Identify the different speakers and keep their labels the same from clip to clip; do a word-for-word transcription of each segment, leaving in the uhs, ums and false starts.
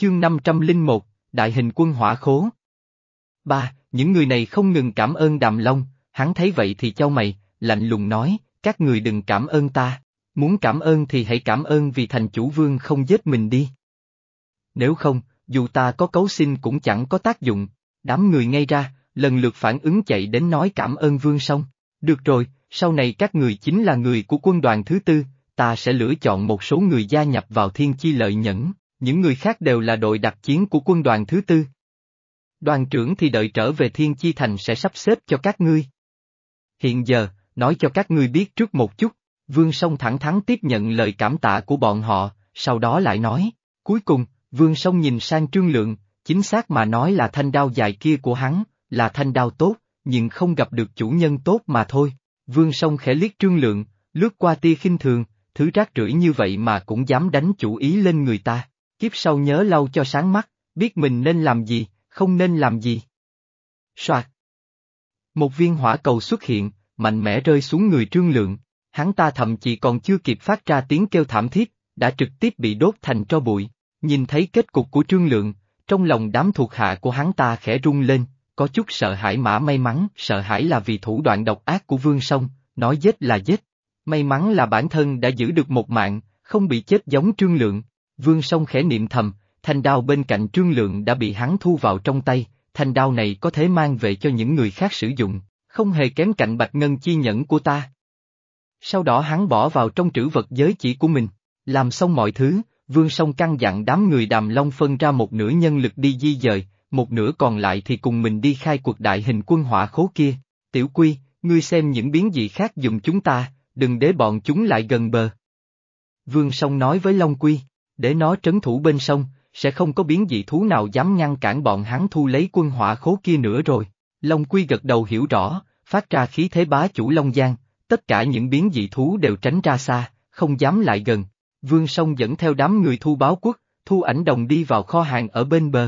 Speaker 1: chương năm trăm lẻ một, Đại hình quân hỏa khố. Ba, những người này không ngừng cảm ơn Đàm Long, hắn thấy vậy thì chau mày, lạnh lùng nói, các người đừng cảm ơn ta, muốn cảm ơn thì hãy cảm ơn vì thành chủ Vương không giết mình đi. Nếu không, dù ta có cấu xin cũng chẳng có tác dụng. Đám người ngây ra, lần lượt phản ứng chạy đến nói cảm ơn Vương xong. Được rồi, sau này các người chính là người của quân đoàn thứ tư, ta sẽ lựa chọn một số người gia nhập vào Thiên Chi Lợi Nhẫn, những người khác đều là đội đặc chiến của quân đoàn thứ tư. Đoàn trưởng thì đợi trở về Thiên Chi Thành sẽ sắp xếp cho các ngươi. Hiện giờ, nói cho các ngươi biết trước một chút, Vương Song thẳng thắn tiếp nhận lời cảm tạ của bọn họ, sau đó lại nói, cuối cùng, Vương Song nhìn sang Trương Lượng, chính xác mà nói là thanh đao dài kia của hắn, là thanh đao tốt, nhưng không gặp được chủ nhân tốt mà thôi. Vương Song khẽ liếc Trương Lượng, lướt qua tia khinh thường, thứ rác rưởi như vậy mà cũng dám đánh chủ ý lên người ta, kiếp sau nhớ lau cho sáng mắt, biết mình nên làm gì, không nên làm gì. Soạt. Một viên hỏa cầu xuất hiện, mạnh mẽ rơi xuống người Trương Lượng, hắn ta thậm chí còn chưa kịp phát ra tiếng kêu thảm thiết, đã trực tiếp bị đốt thành tro bụi. Nhìn thấy kết cục của Trương Lượng, trong lòng đám thuộc hạ của hắn ta khẽ rung lên, có chút sợ hãi mã may mắn, sợ hãi là vì thủ đoạn độc ác của Vương Song, nói giết là giết. May mắn là bản thân đã giữ được một mạng, không bị chết giống Trương Lượng. Vương Song khẽ niệm thầm, thanh đao bên cạnh Trương Lượng đã bị hắn thu vào trong tay, thanh đao này có thể mang về cho những người khác sử dụng, không hề kém cạnh bạch ngân chi nhẫn của ta. Sau đó hắn bỏ vào trong trữ vật giới chỉ của mình, làm xong mọi thứ, Vương Song căn dặn đám người Đàm Long phân ra một nửa nhân lực đi di dời, một nửa còn lại thì cùng mình đi khai cuộc đại hình quân hỏa khố kia. Tiểu Quy, ngươi xem những biến dị khác dùng chúng ta, đừng để bọn chúng lại gần bờ. Vương Song nói với Long Quy, để nó trấn thủ bên sông, sẽ không có biến dị thú nào dám ngăn cản bọn hắn thu lấy quân hỏa khố kia nữa rồi. Long Quy gật đầu hiểu rõ, phát ra khí thế bá chủ Long Giang, tất cả những biến dị thú đều tránh ra xa, không dám lại gần. Vương Song dẫn theo đám người Thu Báo Quốc, Thu Ảnh Đồng đi vào kho hàng ở bên bờ.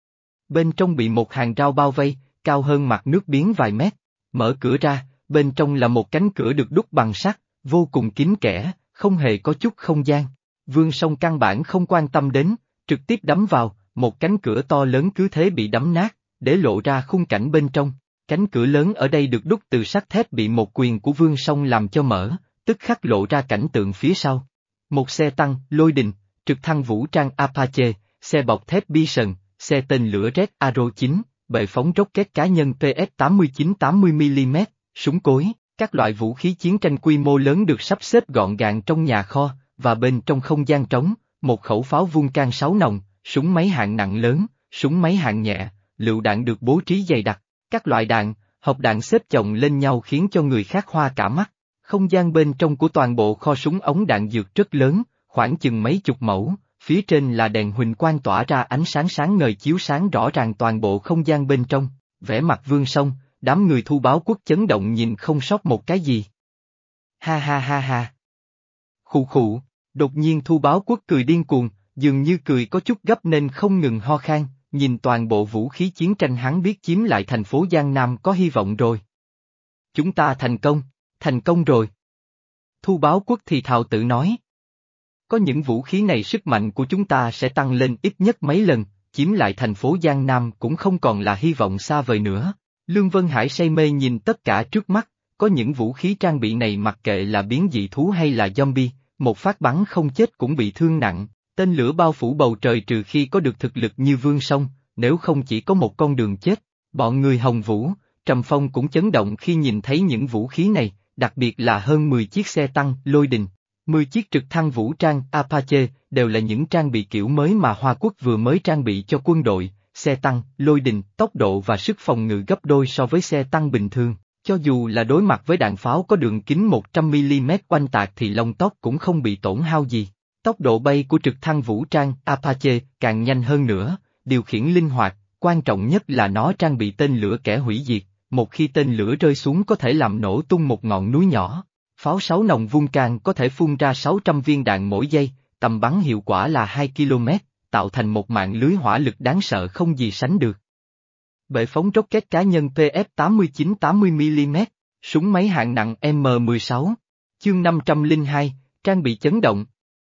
Speaker 1: Bên trong bị một hàng rào bao vây, cao hơn mặt nước biến vài mét. Mở cửa ra, bên trong là một cánh cửa được đúc bằng sắt, vô cùng kín kẽ, không hề có chút không gian. Vương Song căn bản không quan tâm đến, trực tiếp đấm vào, một cánh cửa to lớn cứ thế bị đấm nát, để lộ ra khung cảnh bên trong. Cánh cửa lớn ở đây được đúc từ sắt thép bị một quyền của Vương Song làm cho mở, tức khắc lộ ra cảnh tượng phía sau. Một xe tăng, lôi đình, trực thăng vũ trang Apache, xe bọc thép Bison, xe tên lửa Red Arrow chín, bệ phóng rocket cá nhân P S tám chín tám mươi mi li mét, súng cối, các loại vũ khí chiến tranh quy mô lớn được sắp xếp gọn gàng trong nhà kho, và bên trong không gian trống, một khẩu pháo Vulcan sáu nòng, súng máy hạng nặng lớn, súng máy hạng nhẹ, lựu đạn được bố trí dày đặc, các loại đạn, hộp đạn xếp chồng lên nhau khiến cho người khác hoa cả mắt. Không gian bên trong của toàn bộ kho súng ống đạn dược rất lớn, khoảng chừng mấy chục mẫu, phía trên là đèn huỳnh quang tỏa ra ánh sáng sáng ngời chiếu sáng rõ ràng toàn bộ không gian bên trong. Vẻ mặt Vương Song, đám người Thu Báo Quốc chấn động nhìn không sót một cái gì. Ha ha ha ha. Khụ khụ, đột nhiên Thu Báo Quốc cười điên cuồng, dường như cười có chút gấp nên không ngừng ho khan, nhìn toàn bộ vũ khí chiến tranh hắn biết chiếm lại thành phố Giang Nam có hy vọng rồi. Chúng ta thành công. Thành công rồi. Thu Báo Quốc thì thào tự nói. Có những vũ khí này sức mạnh của chúng ta sẽ tăng lên ít nhất mấy lần, chiếm lại thành phố Giang Nam cũng không còn là hy vọng xa vời nữa. Lương Vân Hải say mê nhìn tất cả trước mắt, có những vũ khí trang bị này mặc kệ là biến dị thú hay là zombie, một phát bắn không chết cũng bị thương nặng, tên lửa bao phủ bầu trời trừ khi có được thực lực như Vương Song, nếu không chỉ có một con đường chết. Bọn người Hồng Vũ, Trầm Phong cũng chấn động khi nhìn thấy những vũ khí này. Đặc biệt là hơn mười chiếc xe tăng, lôi đình, mười chiếc trực thăng vũ trang, Apache, đều là những trang bị kiểu mới mà Hoa Quốc vừa mới trang bị cho quân đội, xe tăng, lôi đình, tốc độ và sức phòng ngự gấp đôi so với xe tăng bình thường, cho dù là đối mặt với đạn pháo có đường kính một trăm mi li mét oanh tạc thì lông tóc cũng không bị tổn hao gì. Tốc độ bay của trực thăng vũ trang, Apache, càng nhanh hơn nữa, điều khiển linh hoạt, quan trọng nhất là nó trang bị tên lửa kẻ hủy diệt. Một khi tên lửa rơi xuống có thể làm nổ tung một ngọn núi nhỏ. Pháo sáu nòng Vulcan có thể phun ra sáu trăm viên đạn mỗi giây, tầm bắn hiệu quả là hai ki lô mét, tạo thành một mạng lưới hỏa lực đáng sợ không gì sánh được. Bệ phóng rocket cá nhân P S tám chín tám mươi mi li mét, súng máy hạng nặng M mười sáu. Chương năm trăm lẻ hai, trang bị chấn động.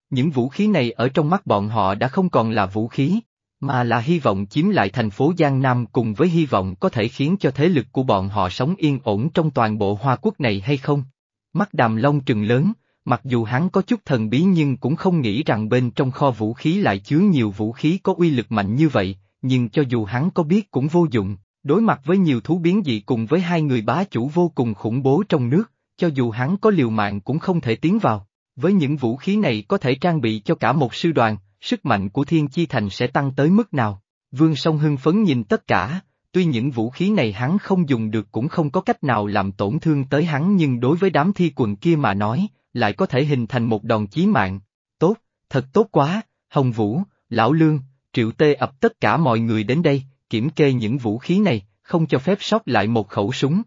Speaker 1: Những vũ khí này ở trong mắt bọn họ đã không còn là vũ khí, mà là hy vọng chiếm lại thành phố Giang Nam cùng với hy vọng có thể khiến cho thế lực của bọn họ sống yên ổn trong toàn bộ Hoa Quốc này hay không. Mắt Đàm Long trừng lớn, mặc dù hắn có chút thần bí nhưng cũng không nghĩ rằng bên trong kho vũ khí lại chứa nhiều vũ khí có uy lực mạnh như vậy, nhưng cho dù hắn có biết cũng vô dụng, đối mặt với nhiều thú biến dị cùng với hai người bá chủ vô cùng khủng bố trong nước, cho dù hắn có liều mạng cũng không thể tiến vào. Với những vũ khí này có thể trang bị cho cả một sư đoàn, sức mạnh của Thiên Chi Thành sẽ tăng tới mức nào? Vương Song hưng phấn nhìn tất cả, tuy những vũ khí này hắn không dùng được cũng không có cách nào làm tổn thương tới hắn nhưng đối với đám thi quần kia mà nói, lại có thể hình thành một đòn chí mạng. Tốt, thật tốt quá, Hồng Vũ, Lão Lương, Triệu Tê ập tất cả mọi người đến đây, kiểm kê những vũ khí này, không cho phép sót lại một khẩu súng.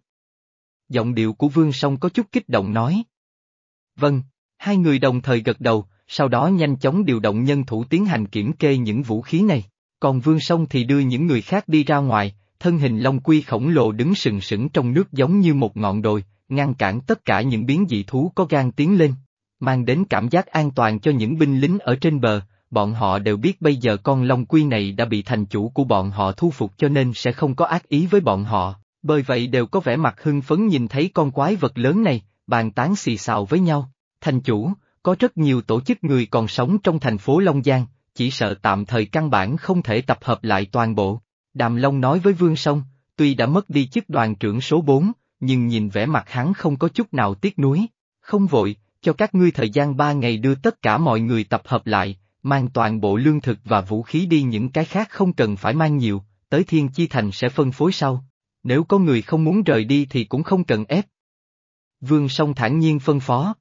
Speaker 1: Giọng điệu của Vương Song có chút kích động nói. Vâng, hai người đồng thời gật đầu, sau đó nhanh chóng điều động nhân thủ tiến hành kiểm kê những vũ khí này. Còn Vương Song thì đưa những người khác đi ra ngoài, thân hình Long Quy khổng lồ đứng sừng sững trong nước giống như một ngọn đồi, ngăn cản tất cả những biến dị thú có gan tiến lên, mang đến cảm giác an toàn cho những binh lính ở trên bờ. Bọn họ đều biết bây giờ con Long Quy này đã bị thành chủ của bọn họ thu phục cho nên sẽ không có ác ý với bọn họ, bởi vậy đều có vẻ mặt hưng phấn nhìn thấy con quái vật lớn này, bàn tán xì xào với nhau. Thành chủ, có rất nhiều tổ chức người còn sống trong thành phố Long Giang, chỉ sợ tạm thời căn bản không thể tập hợp lại toàn bộ. Đàm Long nói với Vương Song, tuy đã mất đi chức đoàn trưởng số bốn, nhưng nhìn vẻ mặt hắn không có chút nào tiếc nuối. Không vội, cho các ngươi thời gian ba ngày đưa tất cả mọi người tập hợp lại, mang toàn bộ lương thực và vũ khí đi, những cái khác không cần phải mang nhiều, tới Thiên Chi Thành sẽ phân phối sau. Nếu có người không muốn rời đi thì cũng không cần ép. Vương Song thản nhiên phân phó.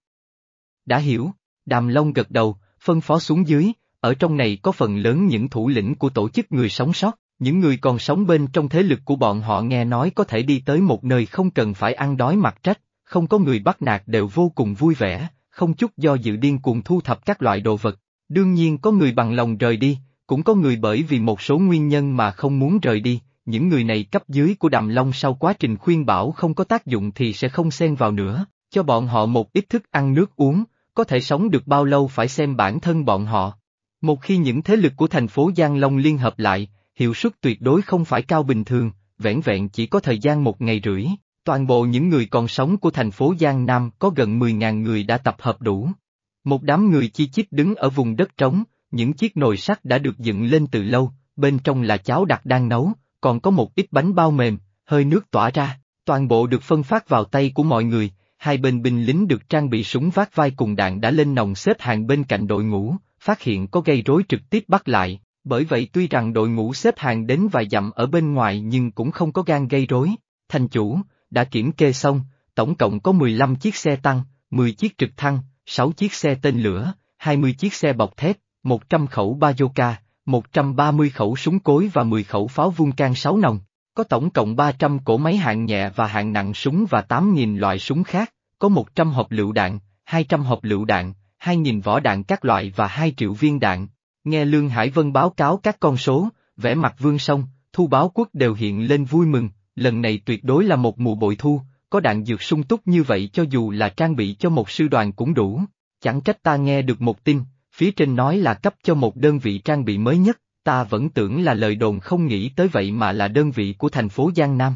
Speaker 1: Đã hiểu, Đàm Long gật đầu, phân phó xuống dưới, ở trong này có phần lớn những thủ lĩnh của tổ chức người sống sót, những người còn sống bên trong thế lực của bọn họ nghe nói có thể đi tới một nơi không cần phải ăn đói mặc trách, không có người bắt nạt đều vô cùng vui vẻ, không chút do dự điên cuồng thu thập các loại đồ vật. Đương nhiên có người bằng lòng rời đi, cũng có người bởi vì một số nguyên nhân mà không muốn rời đi, những người này cấp dưới của Đàm Long sau quá trình khuyên bảo không có tác dụng thì sẽ không xen vào nữa, cho bọn họ một ít thức ăn nước uống, có thể sống được bao lâu phải xem bản thân bọn họ. Một khi những thế lực của thành phố Giang Long liên hợp lại, hiệu suất tuyệt đối không phải cao bình thường, vẻn vẹn chỉ có thời gian một ngày rưỡi, toàn bộ những người còn sống của thành phố Giang Nam có gần mười nghìn người đã tập hợp đủ. Một đám người chi chít đứng ở vùng đất trống, những chiếc nồi sắt đã được dựng lên từ lâu, bên trong là cháo đặc đang nấu, còn có một ít bánh bao mềm, hơi nước tỏa ra, toàn bộ được phân phát vào tay của mọi người. Hai bên binh lính được trang bị súng vác vai cùng đạn đã lên nòng xếp hàng bên cạnh đội ngũ, phát hiện có gây rối trực tiếp bắt lại, bởi vậy tuy rằng đội ngũ xếp hàng đến vài dặm ở bên ngoài nhưng cũng không có gan gây rối. Thành chủ, đã kiểm kê xong, tổng cộng có mười lăm chiếc xe tăng, mười chiếc trực thăng, sáu chiếc xe tên lửa, hai mươi chiếc xe bọc thép, một trăm khẩu bazooka, một trăm ba mươi khẩu súng cối và mười khẩu pháo Vulcan sáu nòng. Có tổng cộng ba trăm cỗ máy hạng nhẹ và hạng nặng súng và tám nghìn loại súng khác, có một trăm hộp lựu đạn, hai trăm hộp lựu đạn, hai nghìn vỏ đạn các loại và hai triệu viên đạn. Nghe Lương Hải Vân báo cáo các con số, vẻ mặt Vương Song, Thu Báo Quốc đều hiện lên vui mừng, lần này tuyệt đối là một mùa bội thu, có đạn dược sung túc như vậy cho dù là trang bị cho một sư đoàn cũng đủ. Chẳng trách ta nghe được một tin, phía trên nói là cấp cho một đơn vị trang bị mới nhất. Ta vẫn tưởng là lời đồn không nghĩ tới vậy mà là đơn vị của thành phố Giang Nam.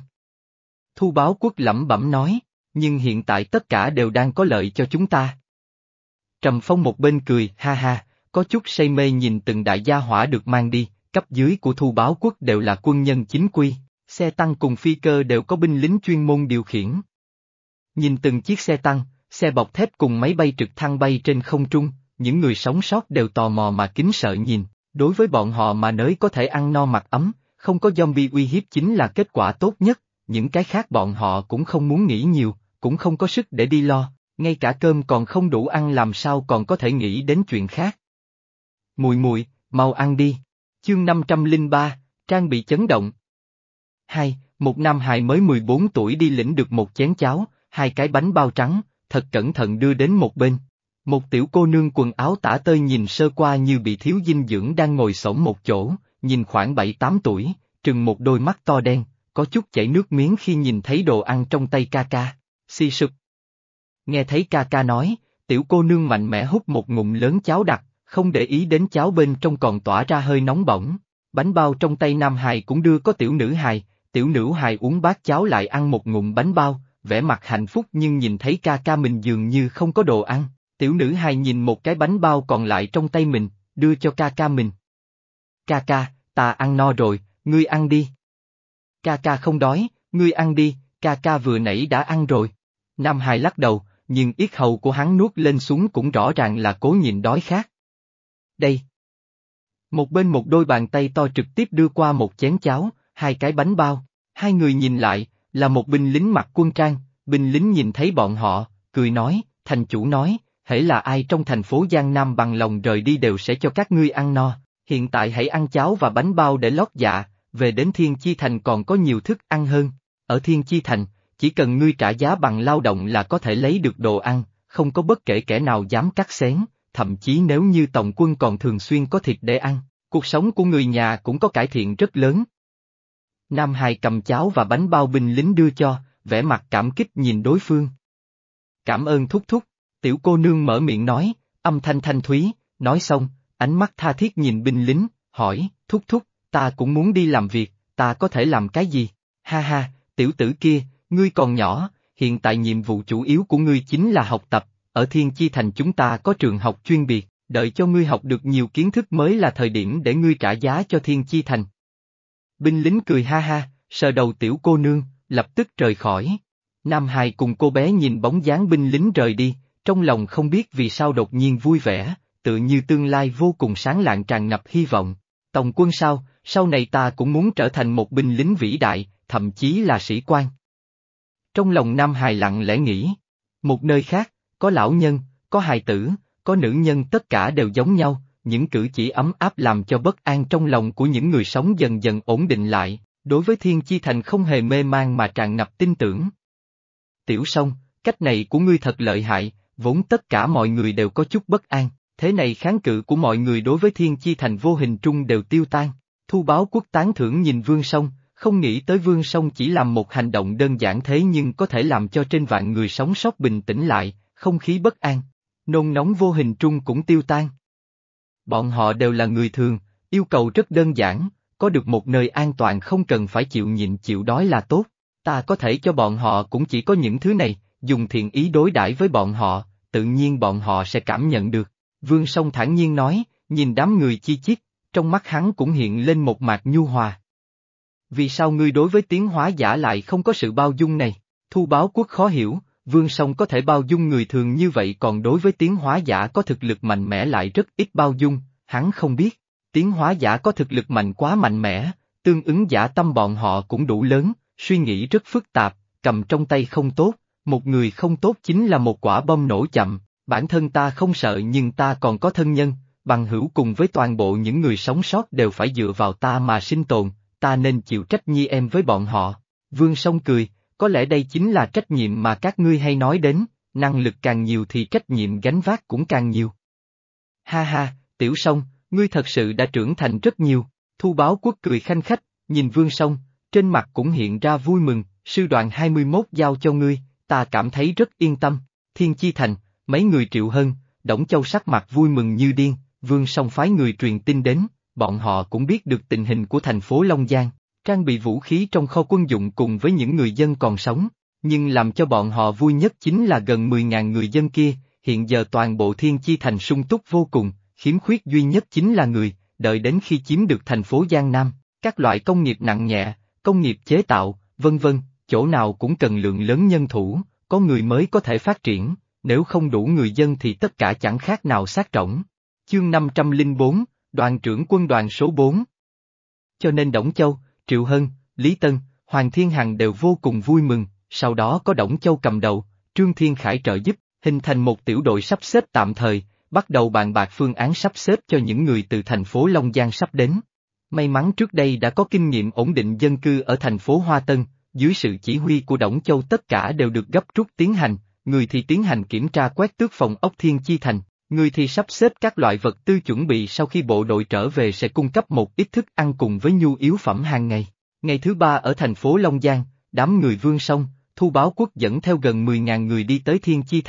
Speaker 1: Thu Báo Quốc lẩm bẩm nói, nhưng hiện tại tất cả đều đang có lợi cho chúng ta. Trầm Phong một bên cười, ha ha, có chút say mê nhìn từng đại gia hỏa được mang đi, cấp dưới của Thu Báo Quốc đều là quân nhân chính quy, xe tăng cùng phi cơ đều có binh lính chuyên môn điều khiển. Nhìn từng chiếc xe tăng, xe bọc thép cùng máy bay trực thăng bay trên không trung, những người sống sót đều tò mò mà kính sợ nhìn. Đối với bọn họ mà nói có thể ăn no mặc ấm, không có zombie uy hiếp chính là kết quả tốt nhất, những cái khác bọn họ cũng không muốn nghĩ nhiều, cũng không có sức để đi lo, ngay cả cơm còn không đủ ăn làm sao còn có thể nghĩ đến chuyện khác. Mùi mùi, mau ăn đi. Chương năm trăm lẻ ba, trang bị chấn động. Hai, một nam hài mới mười bốn tuổi đi lĩnh được một chén cháo, hai cái bánh bao trắng, thật cẩn thận đưa đến một bên. Một tiểu cô nương quần áo tả tơi nhìn sơ qua như bị thiếu dinh dưỡng đang ngồi xổm một chỗ, nhìn khoảng bảy tám tuổi, trừng một đôi mắt to đen, có chút chảy nước miếng khi nhìn thấy đồ ăn trong tay ca ca. Xì sụp. Nghe thấy ca ca nói, tiểu cô nương mạnh mẽ hút một ngụm lớn cháo đặc, không để ý đến cháo bên trong còn tỏa ra hơi nóng bỏng. Bánh bao trong tay nam hài cũng đưa có tiểu nữ hài, tiểu nữ hài uống bát cháo lại ăn một ngụm bánh bao, vẻ mặt hạnh phúc nhưng nhìn thấy ca ca mình dường như không có đồ ăn. Tiểu nữ hài nhìn một cái bánh bao còn lại trong tay mình, đưa cho ca ca mình. Ca ca, ta ăn no rồi, ngươi ăn đi. Ca ca không đói, ngươi ăn đi, ca ca vừa nãy đã ăn rồi. Nam hài lắc đầu, nhưng yết hầu của hắn nuốt lên xuống cũng rõ ràng là cố nhịn đói khát. Đây. Một bên một đôi bàn tay to trực tiếp đưa qua một chén cháo, hai cái bánh bao. Hai người nhìn lại, là một binh lính mặc quân trang. Binh lính nhìn thấy bọn họ, cười nói, thành chủ nói, hễ là ai trong thành phố Giang Nam bằng lòng rời đi đều sẽ cho các ngươi ăn no. Hiện tại hãy ăn cháo và bánh bao để lót dạ, về đến Thiên Chi Thành còn có nhiều thức ăn hơn. Ở Thiên Chi Thành, chỉ cần ngươi trả giá bằng lao động là có thể lấy được đồ ăn, không có bất kể kẻ nào dám cắt xén, thậm chí nếu như tổng quân còn thường xuyên có thịt để ăn, cuộc sống của người nhà cũng có cải thiện rất lớn. Nam hài cầm cháo và bánh bao binh lính đưa cho, vẻ mặt cảm kích nhìn đối phương. Cảm ơn thúc thúc, tiểu cô nương mở miệng nói, âm thanh thanh thúy, nói xong, ánh mắt tha thiết nhìn binh lính, hỏi, thúc thúc, ta cũng muốn đi làm việc, ta có thể làm cái gì? Ha ha, tiểu tử kia, ngươi còn nhỏ, hiện tại nhiệm vụ chủ yếu của ngươi chính là học tập, ở Thiên Chi Thành chúng ta có trường học chuyên biệt, đợi cho ngươi học được nhiều kiến thức mới là thời điểm để ngươi trả giá cho Thiên Chi Thành. Binh lính cười ha ha, sờ đầu tiểu cô nương, lập tức rời khỏi. Nam hài cùng cô bé nhìn bóng dáng binh lính rời đi, trong lòng không biết vì sao đột nhiên vui vẻ, tự như tương lai vô cùng sáng lạng tràn ngập hy vọng. Tổng quân sao, sau này ta cũng muốn trở thành một binh lính vĩ đại, thậm chí là sĩ quan. Trong lòng Nam hài lặng lẽ nghĩ. Một nơi khác, có lão nhân, có hài tử, có nữ nhân tất cả đều giống nhau, những cử chỉ ấm áp làm cho bất an trong lòng của những người sống dần dần ổn định lại, đối với Thiên Chi Thành không hề mê man mà tràn ngập tin tưởng. Tiểu Song, cách này của ngươi thật lợi hại, vốn tất cả mọi người đều có chút bất an, thế này kháng cự của mọi người đối với Thiên Chi Thành vô hình trung đều tiêu tan. Thu Báo Quốc tán thưởng nhìn Vương Song, không nghĩ tới Vương Song chỉ làm một hành động đơn giản thế nhưng có thể làm cho trên vạn người sống sót bình tĩnh lại, không khí bất an, nôn nóng vô hình trung cũng tiêu tan. Bọn họ đều là người thường, yêu cầu rất đơn giản, có được một nơi an toàn không cần phải chịu nhịn chịu đói là tốt. Ta có thể cho bọn họ cũng chỉ có những thứ này, dùng thiện ý đối đãi với bọn họ, tự nhiên bọn họ sẽ cảm nhận được. Vương Song thản nhiên nói, nhìn đám người chi chít, trong mắt hắn cũng hiện lên một mạt nhu hòa. Vì sao ngươi đối với tiến hóa giả lại không có sự bao dung này? Thu Báo Quốc khó hiểu, Vương Song có thể bao dung người thường như vậy còn đối với tiến hóa giả có thực lực mạnh mẽ lại rất ít bao dung, hắn không biết. Tiến hóa giả có thực lực mạnh quá mạnh mẽ, tương ứng giả tâm bọn họ cũng đủ lớn, suy nghĩ rất phức tạp, cầm trong tay không tốt, một người không tốt chính là một quả bom nổ chậm, bản thân ta không sợ nhưng ta còn có thân nhân, bằng hữu cùng với toàn bộ những người sống sót đều phải dựa vào ta mà sinh tồn, ta nên chịu trách nhi em với bọn họ. Vương Song cười, có lẽ đây chính là trách nhiệm mà các ngươi hay nói đến, năng lực càng nhiều thì trách nhiệm gánh vác cũng càng nhiều. Ha ha, Tiểu Song, ngươi thật sự đã trưởng thành rất nhiều, Thu Báo Quốc cười khanh khách, nhìn Vương Song, trên mặt cũng hiện ra vui mừng, sư đoàn hai mươi mốt giao cho ngươi, ta cảm thấy rất yên tâm. Thiên Chi Thành, mấy người Triệu Hân, Đổng Châu sắc mặt vui mừng như điên, Vương Song phái người truyền tin đến, bọn họ cũng biết được tình hình của thành phố Long Giang, trang bị vũ khí trong kho quân dụng cùng với những người dân còn sống, nhưng làm cho bọn họ vui nhất chính là gần mười nghìn người dân kia, hiện giờ toàn bộ Thiên Chi Thành sung túc vô cùng, khiếm khuyết duy nhất chính là người, đợi đến khi chiếm được thành phố Giang Nam, các loại công nghiệp nặng nhẹ, công nghiệp chế tạo, vân vân, chỗ nào cũng cần lượng lớn nhân thủ, có người mới có thể phát triển, nếu không đủ người dân thì tất cả chẳng khác nào xác rỗng. Chương năm trăm lẻ bốn, đoàn trưởng quân đoàn số bốn. Cho nên Đổng Châu, Triệu Hân, Lý Tân, Hoàng Thiên Hằng đều vô cùng vui mừng, sau đó có Đổng Châu cầm đầu, Trương Thiên Khải trợ giúp, hình thành một tiểu đội sắp xếp tạm thời, bắt đầu bàn bạc phương án sắp xếp cho những người từ thành phố Long Giang sắp đến. May mắn trước đây đã có kinh nghiệm ổn định dân cư ở thành phố Hoa Tân, dưới sự chỉ huy của Đổng Châu tất cả đều được gấp rút tiến hành, người thì tiến hành kiểm tra quét tước phòng ốc Thiên Chi Thành, người thì sắp xếp các loại vật tư chuẩn bị sau khi bộ đội trở về sẽ cung cấp một ít thức ăn cùng với nhu yếu phẩm hàng ngày. Ngày thứ ba ở thành phố Long Giang, đám người Vương Song, Thu Báo Quốc dẫn theo gần mười nghìn người đi tới Thiên Chi Thành,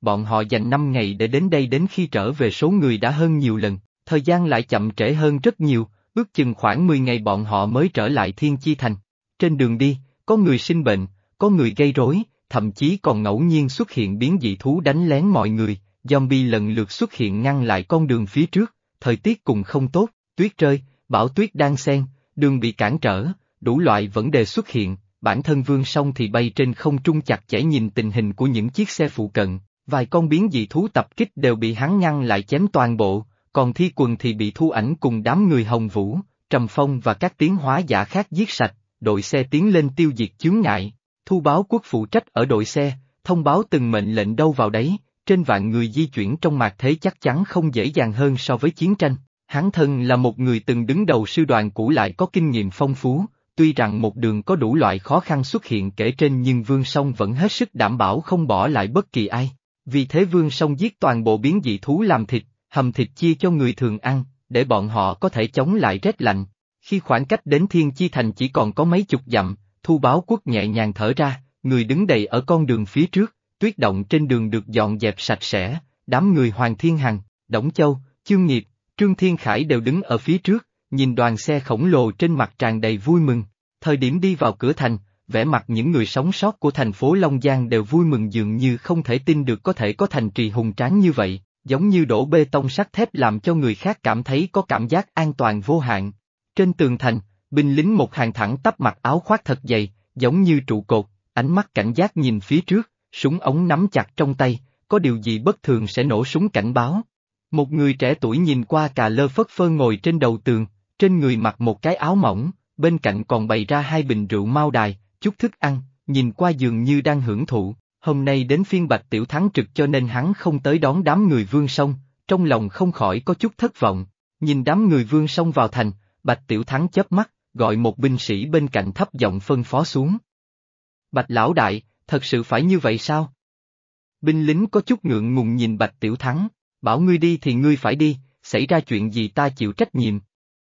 Speaker 1: bọn họ dành năm ngày để đến đây, đến khi trở về số người đã hơn nhiều lần, thời gian lại chậm trễ hơn rất nhiều, ước chừng khoảng mười ngày bọn họ mới trở lại Thiên Chi Thành. Trên đường đi, có người sinh bệnh, có người gây rối, thậm chí còn ngẫu nhiên xuất hiện biến dị thú đánh lén mọi người, zombie lần lượt xuất hiện ngăn lại con đường phía trước, thời tiết cũng không tốt, tuyết rơi, bão tuyết đan xen, đường bị cản trở, đủ loại vấn đề xuất hiện, bản thân Vương Song thì bay trên không trung chặt chẽ nhìn tình hình của những chiếc xe phụ cận, vài con biến dị thú tập kích đều bị hắn ngăn lại chém toàn bộ, còn Thi Quần thì bị Thu Ảnh cùng đám người Hồng Vũ, Trầm Phong và các tiến hóa giả khác giết sạch, đội xe tiến lên tiêu diệt chướng ngại. Thu Báo Quốc phụ trách ở đội xe, thông báo từng mệnh lệnh đâu vào đấy, trên vạn người di chuyển trong mạt thế chắc chắn không dễ dàng hơn so với chiến tranh. Hắn thân là một người từng đứng đầu sư đoàn cũ lại có kinh nghiệm phong phú, tuy rằng một đường có đủ loại khó khăn xuất hiện kể trên nhưng Vương Song vẫn hết sức đảm bảo không bỏ lại bất kỳ ai. Vì thế Vương Song giết toàn bộ biến dị thú làm thịt, hầm thịt chia cho người thường ăn, để bọn họ có thể chống lại rét lạnh. Khi khoảng cách đến Thiên Chi Thành chỉ còn có mấy chục dặm, Thu Báo Quốc nhẹ nhàng thở ra, người đứng đầy ở con đường phía trước, tuyết động trên đường được dọn dẹp sạch sẽ, đám người Hoàng Thiên Hằng, Đổng Châu, Chương Nghiệp, Trương Thiên Khải đều đứng ở phía trước, nhìn đoàn xe khổng lồ trên mặt tràn đầy vui mừng. Thời điểm đi vào cửa thành, vẻ mặt những người sống sót của thành phố Long Giang đều vui mừng dường như không thể tin được có thể có thành trì hùng tráng như vậy, giống như đổ bê tông sắt thép làm cho người khác cảm thấy có cảm giác an toàn vô hạn. Trên tường thành, binh lính một hàng thẳng tắp mặc áo khoác thật dày, giống như trụ cột, ánh mắt cảnh giác nhìn phía trước, súng ống nắm chặt trong tay, có điều gì bất thường sẽ nổ súng cảnh báo. Một người trẻ tuổi nhìn qua cà lơ phất phơ ngồi trên đầu tường, trên người mặc một cái áo mỏng, bên cạnh còn bày ra hai bình rượu mao đài, chút thức ăn, nhìn qua dường như đang hưởng thụ. Hôm nay đến phiên Bạch Tiểu Thắng trực cho nên hắn không tới đón đám người Vương Song, trong lòng không khỏi có chút thất vọng. Nhìn đám người Vương Song vào thành, Bạch Tiểu Thắng chớp mắt, gọi một binh sĩ bên cạnh thấp giọng phân phó xuống. Bạch lão đại, thật sự phải như vậy sao? Binh lính có chút ngượng ngùng nhìn Bạch Tiểu Thắng, bảo ngươi đi thì ngươi phải đi, xảy ra chuyện gì ta chịu trách nhiệm.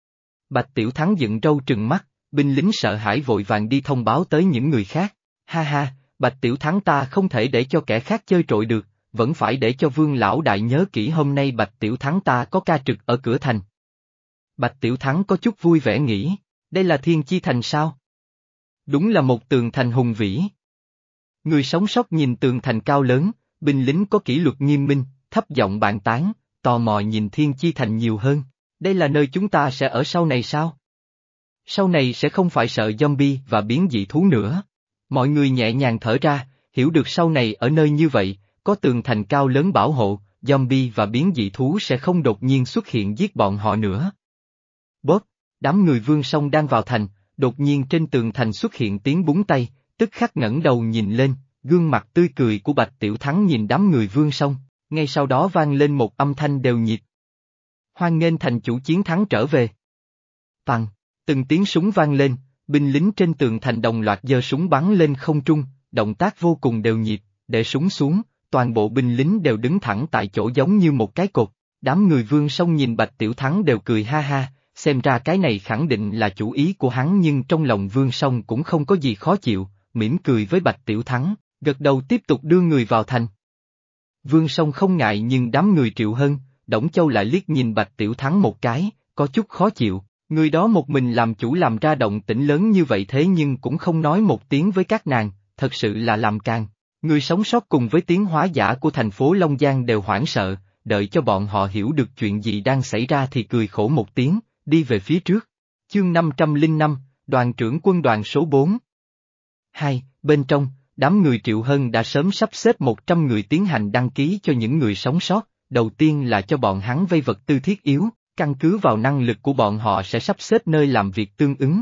Speaker 1: Bạch Tiểu Thắng dựng râu trừng mắt, binh lính sợ hãi vội vàng đi thông báo tới những người khác. Ha ha, Bạch Tiểu Thắng ta không thể để cho kẻ khác chơi trội được, vẫn phải để cho Vương lão đại nhớ kỹ hôm nay Bạch Tiểu Thắng ta có ca trực ở cửa thành. Bạch Tiểu Thắng có chút vui vẻ nghĩ, đây là Thiên Chi Thành sao? Đúng là một tường thành hùng vĩ. Người sống sót nhìn tường thành cao lớn, binh lính có kỷ luật nghiêm minh, thấp giọng bàn tán, tò mò nhìn Thiên Chi Thành nhiều hơn. Đây là nơi chúng ta sẽ ở sau này sao? Sau này sẽ không phải sợ zombie và biến dị thú nữa. Mọi người nhẹ nhàng thở ra, hiểu được sau này ở nơi như vậy, có tường thành cao lớn bảo hộ, zombie và biến dị thú sẽ không đột nhiên xuất hiện giết bọn họ nữa. Bóp, đám người Vương Song đang vào thành, đột nhiên trên tường thành xuất hiện tiếng búng tay, tức khắc ngẩng đầu nhìn lên, gương mặt tươi cười của Bạch Tiểu Thắng nhìn đám người Vương Song, ngay sau đó vang lên một âm thanh đều nhịp. Hoan nghênh thành chủ chiến thắng trở về. Tằng, từng tiếng súng vang lên, binh lính trên tường thành đồng loạt giơ súng bắn lên không trung, động tác vô cùng đều nhịp, để súng xuống, toàn bộ binh lính đều đứng thẳng tại chỗ giống như một cái cột. Đám người Vương Song nhìn Bạch Tiểu Thắng đều cười ha ha, xem ra cái này khẳng định là chủ ý của hắn, nhưng trong lòng Vương Song cũng không có gì khó chịu, mỉm cười với Bạch Tiểu Thắng, gật đầu tiếp tục đưa người vào thành. Vương Song không ngại nhưng đám người Triệu Hân, Đổng Châu lại liếc nhìn Bạch Tiểu Thắng một cái, có chút khó chịu, người đó một mình làm chủ làm ra động tĩnh lớn như vậy thế nhưng cũng không nói một tiếng với các nàng, thật sự là làm càng. Người sống sót cùng với tiến hóa giả của thành phố Long Giang đều hoảng sợ, đợi cho bọn họ hiểu được chuyện gì đang xảy ra thì cười khổ một tiếng, đi về phía trước. Chương năm trăm lẻ năm, đoàn trưởng quân đoàn số bốn. Hai, bên trong, đám người Triệu Hân đã sớm sắp xếp một trăm người tiến hành đăng ký cho những người sống sót, đầu tiên là cho bọn hắn vay vật tư thiết yếu, căn cứ vào năng lực của bọn họ sẽ sắp xếp nơi làm việc tương ứng.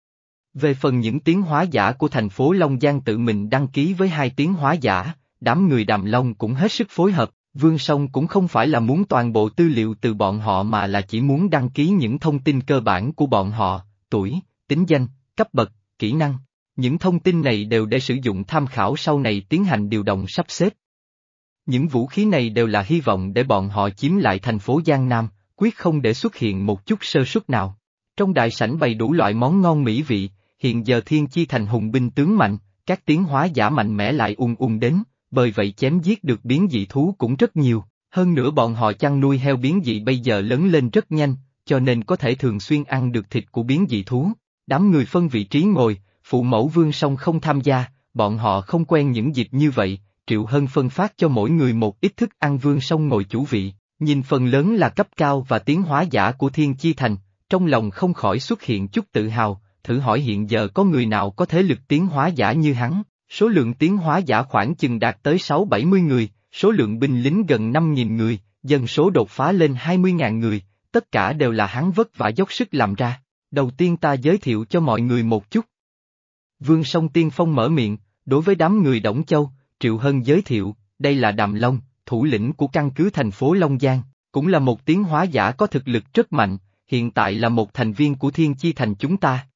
Speaker 1: Về phần những tiến hóa giả của thành phố Long Giang tự mình đăng ký với hai tiến hóa giả, đám người Đàm Long cũng hết sức phối hợp, Vương Song cũng không phải là muốn toàn bộ tư liệu từ bọn họ mà là chỉ muốn đăng ký những thông tin cơ bản của bọn họ, tuổi, tính danh, cấp bậc, kỹ năng. Những thông tin này đều để sử dụng tham khảo sau này tiến hành điều động sắp xếp. Những vũ khí này đều là hy vọng để bọn họ chiếm lại thành phố Giang Nam, quyết không để xuất hiện một chút sơ suất nào. Trong đại sảnh bày đủ loại món ngon mỹ vị, hiện giờ Thiên Chi Thành hùng binh tướng mạnh, các tiến hóa giả mạnh mẽ lại ùn ùn đến, bởi vậy chém giết được biến dị thú cũng rất nhiều, hơn nữa bọn họ chăn nuôi heo biến dị bây giờ lớn lên rất nhanh, cho nên có thể thường xuyên ăn được thịt của biến dị thú. Đám người phân vị trí ngồi, phụ mẫu Vương Song không tham gia, bọn họ không quen những dịp như vậy, Triệu Hân phân phát cho mỗi người một ít thức ăn. Vương Song ngồi chủ vị, nhìn phần lớn là cấp cao và tiến hóa giả của Thiên Chi Thành, trong lòng không khỏi xuất hiện chút tự hào, thử hỏi hiện giờ có người nào có thế lực tiến hóa giả như hắn, số lượng tiến hóa giả khoảng chừng đạt tới sáu bảy mươi người, số lượng binh lính gần năm nghìn người, dân số đột phá lên hai mươi nghìn người, tất cả đều là hắn vất vả dốc sức làm ra. Đầu tiên ta giới thiệu cho mọi người một chút. Vương Song tiên phong mở miệng, đối với đám người Đổng Châu, Triệu Hân giới thiệu, đây là Đàm Long, thủ lĩnh của căn cứ thành phố Long Giang, cũng là một tiến hóa giả có thực lực rất mạnh, hiện tại là một thành viên của Thiên Chi Thành chúng ta.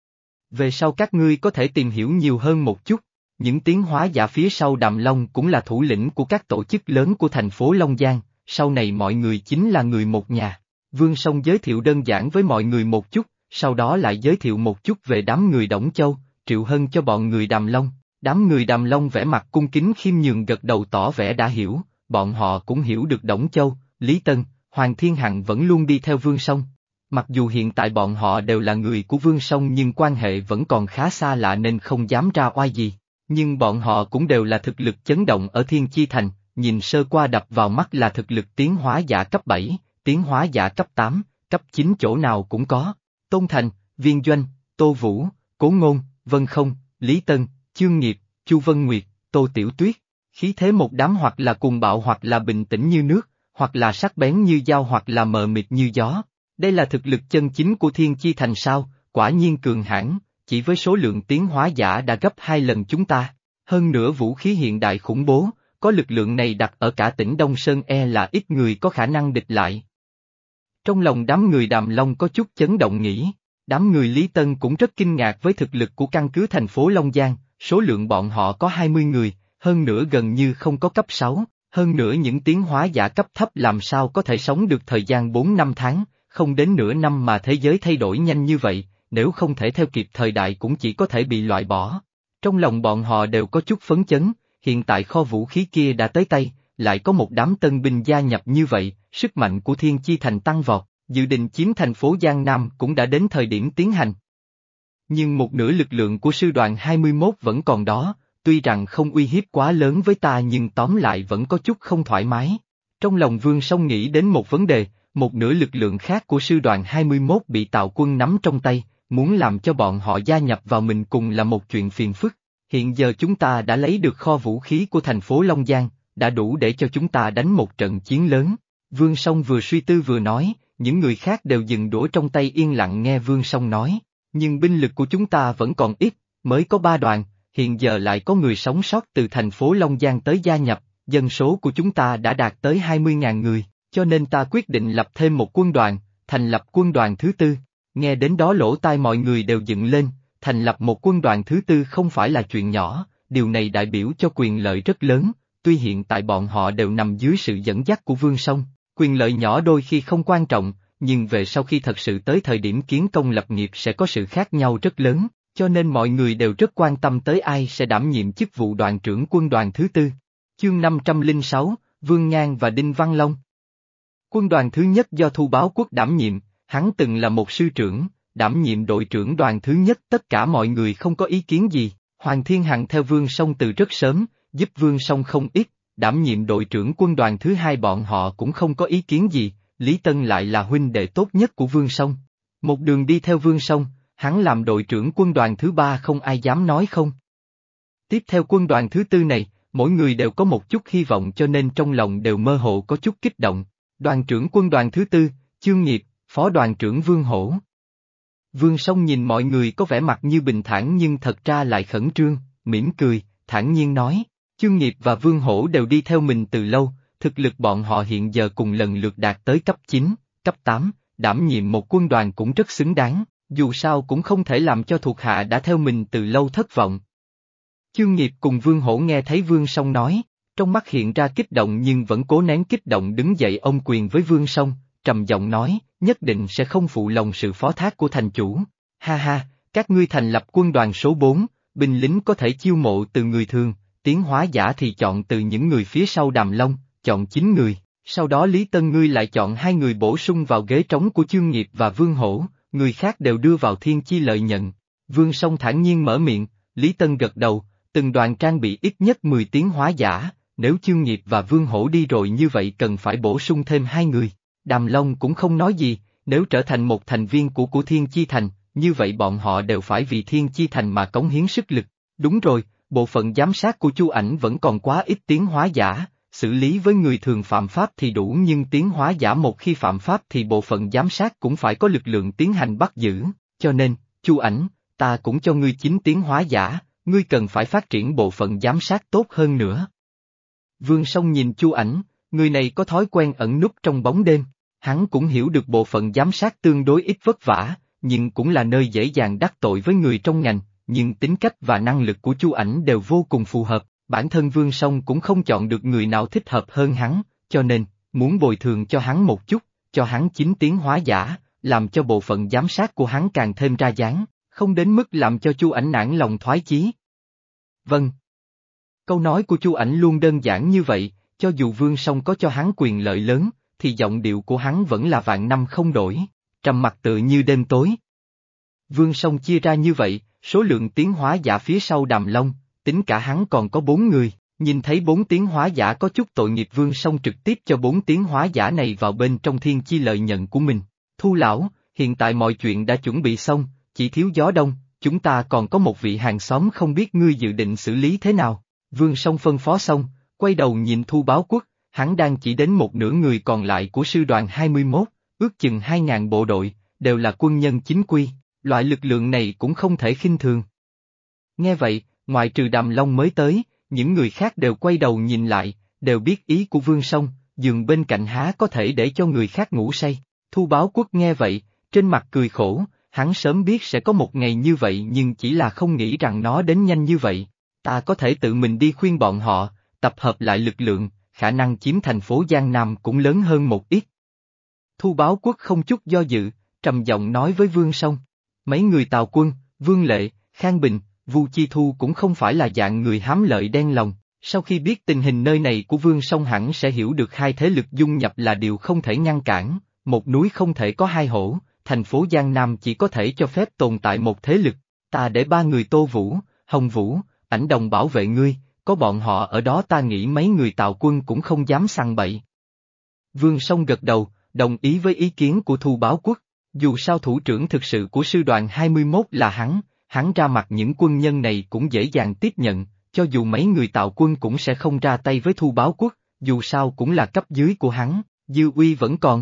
Speaker 1: Về sau các ngươi có thể tìm hiểu nhiều hơn một chút, những tiến hóa giả phía sau Đàm Long cũng là thủ lĩnh của các tổ chức lớn của thành phố Long Giang, sau này mọi người chính là người một nhà. Vương Song giới thiệu đơn giản với mọi người một chút, sau đó lại giới thiệu một chút về đám người Đổng Châu, Triệu Hân cho bọn người Đàm Long. Đám người Đàm Long vẻ mặt cung kính khiêm nhường gật đầu tỏ vẻ đã hiểu, bọn họ cũng hiểu được Đổng Châu, Lý Tân, Hoàng Thiên Hằng vẫn luôn đi theo Vương Song. Mặc dù hiện tại bọn họ đều là người của Vương Song nhưng quan hệ vẫn còn khá xa lạ nên không dám ra oai gì, nhưng bọn họ cũng đều là thực lực chấn động ở Thiên Chi Thành, nhìn sơ qua đập vào mắt là thực lực tiến hóa giả cấp bảy, tiến hóa giả cấp tám, cấp chín chỗ nào cũng có. Tôn Thành, Viên Doanh, Tô Vũ, Cố Ngôn, Vân Không, Lý Tân, Chương Nghiệp, Chu Vân Nguyệt, Tô Tiểu Tuyết, khí thế một đám hoặc là cuồng bạo hoặc là bình tĩnh như nước, hoặc là sắc bén như dao hoặc là mờ mịt như gió. Đây là thực lực chân chính của Thiên Chi Thành sao, quả nhiên cường hãn, chỉ với số lượng tiến hóa giả đã gấp hai lần chúng ta. Hơn nữa vũ khí hiện đại khủng bố, có lực lượng này đặt ở cả tỉnh Đông Sơn e là ít người có khả năng địch lại. Trong lòng đám người Đàm Long có chút chấn động nghĩ, đám người Lý Tân cũng rất kinh ngạc với thực lực của căn cứ thành phố Long Giang, số lượng bọn họ có hai mươi người, hơn nữa gần như không có cấp sáu, hơn nữa những tiến hóa giả cấp thấp làm sao có thể sống được thời gian bốn năm tháng, không đến nửa năm mà thế giới thay đổi nhanh như vậy, nếu không thể theo kịp thời đại cũng chỉ có thể bị loại bỏ. Trong lòng bọn họ đều có chút phấn chấn, hiện tại kho vũ khí kia đã tới tay, lại có một đám tân binh gia nhập như vậy, sức mạnh của Thiên Chi Thành tăng vọt, dự định chiếm thành phố Giang Nam cũng đã đến thời điểm tiến hành. Nhưng một nửa lực lượng của sư đoàn hai mươi mốt vẫn còn đó, tuy rằng không uy hiếp quá lớn với ta nhưng tóm lại vẫn có chút không thoải mái. Trong lòng Vương Song nghĩ đến một vấn đề, một nửa lực lượng khác của sư đoàn hai mươi mốt bị Tào Quân nắm trong tay, muốn làm cho bọn họ gia nhập vào mình cùng là một chuyện phiền phức. Hiện giờ chúng ta đã lấy được kho vũ khí của thành phố Long Giang, đã đủ để cho chúng ta đánh một trận chiến lớn. Vương Song vừa suy tư vừa nói, những người khác đều dừng đũa trong tay yên lặng nghe Vương Song nói, nhưng binh lực của chúng ta vẫn còn ít, mới có ba đoàn, hiện giờ lại có người sống sót từ thành phố Long Giang tới gia nhập, dân số của chúng ta đã đạt tới hai mươi nghìn người, cho nên ta quyết định lập thêm một quân đoàn, thành lập quân đoàn thứ tư. Nghe đến đó lỗ tai mọi người đều dựng lên, thành lập một quân đoàn thứ tư không phải là chuyện nhỏ, điều này đại biểu cho quyền lợi rất lớn, tuy hiện tại bọn họ đều nằm dưới sự dẫn dắt của Vương Song, quyền lợi nhỏ đôi khi không quan trọng, nhưng về sau khi thật sự tới thời điểm kiến công lập nghiệp sẽ có sự khác nhau rất lớn, cho nên mọi người đều rất quan tâm tới ai sẽ đảm nhiệm chức vụ đoàn trưởng quân đoàn thứ tư. Chương năm trăm lẻ sáu, Vương Ngang và Đinh Văn Long. Quân đoàn thứ nhất do Thu Báo Quốc đảm nhiệm, hắn từng là một sư trưởng, đảm nhiệm đội trưởng đoàn thứ nhất, tất cả mọi người không có ý kiến gì. Hoàng Thiên Hằng theo Vương Song từ rất sớm, giúp Vương Song không ít, đảm nhiệm đội trưởng quân đoàn thứ hai bọn họ cũng không có ý kiến gì. Lý Tân lại là huynh đệ tốt nhất của Vương Song, một đường đi theo Vương Song, hắn làm đội trưởng quân đoàn thứ ba không ai dám nói không. Tiếp theo quân đoàn thứ tư này, mỗi người đều có một chút hy vọng cho nên trong lòng đều mơ hồ có chút kích động. Đoàn trưởng quân đoàn thứ tư, Chương Nghiệp, phó đoàn trưởng Vương Hổ. Vương Song nhìn mọi người có vẻ mặt như bình thản nhưng thật ra lại khẩn trương, mỉm cười, thản nhiên nói, Chương Nghiệp và Vương Hổ đều đi theo mình từ lâu, thực lực bọn họ hiện giờ cùng lần lượt đạt tới cấp chín, cấp tám, đảm nhiệm một quân đoàn cũng rất xứng đáng, dù sao cũng không thể làm cho thuộc hạ đã theo mình từ lâu thất vọng. Chương Nghiệp cùng Vương Hổ nghe thấy Vương Song nói, trong mắt hiện ra kích động nhưng vẫn cố nén kích động đứng dậy ôm quyền với Vương Song, trầm giọng nói, nhất định sẽ không phụ lòng sự phó thác của thành chủ. Ha ha, các ngươi thành lập quân đoàn số bốn, binh lính có thể chiêu mộ từ người thường, tiến hóa giả thì chọn từ những người phía sau Đàm Long, chọn chín người, sau đó Lý Tân ngươi lại chọn hai người bổ sung vào ghế trống của Chương Nghiệp và Vương Hổ, người khác đều đưa vào thiên chi lợi nhận. Vương Song thản nhiên mở miệng, Lý Tân gật đầu, từng đoàn trang bị ít nhất mười tiến hóa giả, nếu Chương Nghiệp và Vương Hổ đi rồi như vậy cần phải bổ sung thêm hai người. Đàm Long cũng không nói gì, nếu trở thành một thành viên của của Thiên Chi Thành, như vậy bọn họ đều phải vì Thiên Chi Thành mà cống hiến sức lực. Đúng rồi, bộ phận giám sát của Chu Ảnh vẫn còn quá ít tiến hóa giả, xử lý với người thường phạm pháp thì đủ nhưng tiến hóa giả một khi phạm pháp thì bộ phận giám sát cũng phải có lực lượng tiến hành bắt giữ, cho nên, Chu Ảnh, ta cũng cho ngươi chín tiến hóa giả, ngươi cần phải phát triển bộ phận giám sát tốt hơn nữa. Vương Song nhìn Chu Ảnh, người này có thói quen ẩn núp trong bóng đêm, hắn cũng hiểu được bộ phận giám sát tương đối ít vất vả, nhưng cũng là nơi dễ dàng đắc tội với người trong ngành, nhưng tính cách và năng lực của Chu Ảnh đều vô cùng phù hợp, bản thân Vương Song cũng không chọn được người nào thích hợp hơn hắn, cho nên, muốn bồi thường cho hắn một chút, cho hắn chín tiến hóa giả, làm cho bộ phận giám sát của hắn càng thêm ra dáng, không đến mức làm cho Chu Ảnh nản lòng thoái chí. Vâng. Câu nói của Chu Ảnh luôn đơn giản như vậy, cho dù Vương Song có cho hắn quyền lợi lớn, thì giọng điệu của hắn vẫn là vạn năm không đổi, trầm mặc tựa như đêm tối. Vương Song chia ra như vậy, số lượng tiến hóa giả phía sau Đàm Long, tính cả hắn còn có bốn người, nhìn thấy bốn tiến hóa giả có chút tội nghiệp Vương Song trực tiếp cho bốn tiến hóa giả này vào bên trong thiên chi lợi nhận của mình. Thu lão, hiện tại mọi chuyện đã chuẩn bị xong, chỉ thiếu gió đông, chúng ta còn có một vị hàng xóm không biết ngươi dự định xử lý thế nào. Vương Song phân phó xong, quay đầu nhìn Thu Báo Quốc, hắn đang chỉ đến một nửa người còn lại của sư đoàn hai mươi mốt, ước chừng hai ngàn bộ đội, đều là quân nhân chính quy, loại lực lượng này cũng không thể khinh thường. Nghe vậy, ngoại trừ Đàm Long mới tới, những người khác đều quay đầu nhìn lại, đều biết ý của Vương Song, giường bên cạnh há có thể để cho người khác ngủ say. Thu Báo Quốc nghe vậy, trên mặt cười khổ, hắn sớm biết sẽ có một ngày như vậy nhưng chỉ là không nghĩ rằng nó đến nhanh như vậy. Ta có thể tự mình đi khuyên bọn họ, tập hợp lại lực lượng, khả năng chiếm thành phố Giang Nam cũng lớn hơn một ít. Thu Báo Quốc không chút do dự, trầm giọng nói với Vương Song, mấy người Tào Quân, Vương Lệ, Khang Bình, Vu Chi Thu cũng không phải là dạng người hám lợi đen lòng, sau khi biết tình hình nơi này của Vương Song hẳn sẽ hiểu được hai thế lực dung nhập là điều không thể ngăn cản, một núi không thể có hai hổ, thành phố Giang Nam chỉ có thể cho phép tồn tại một thế lực, ta để ba người Tô Vũ, Hồng Vũ, Ảnh Đồng bảo vệ ngươi, có bọn họ ở đó ta nghĩ mấy người Tào Quân cũng không dám sằng bậy. Vương Song gật đầu, đồng ý với ý kiến của Thu Báo Quốc, dù sao thủ trưởng thực sự của sư đoàn hai mươi mốt là hắn, hắn ra mặt những quân nhân này cũng dễ dàng tiếp nhận, cho dù mấy người Tào Quân cũng sẽ không ra tay với Thu Báo Quốc, dù sao cũng là cấp dưới của hắn, dư uy vẫn còn.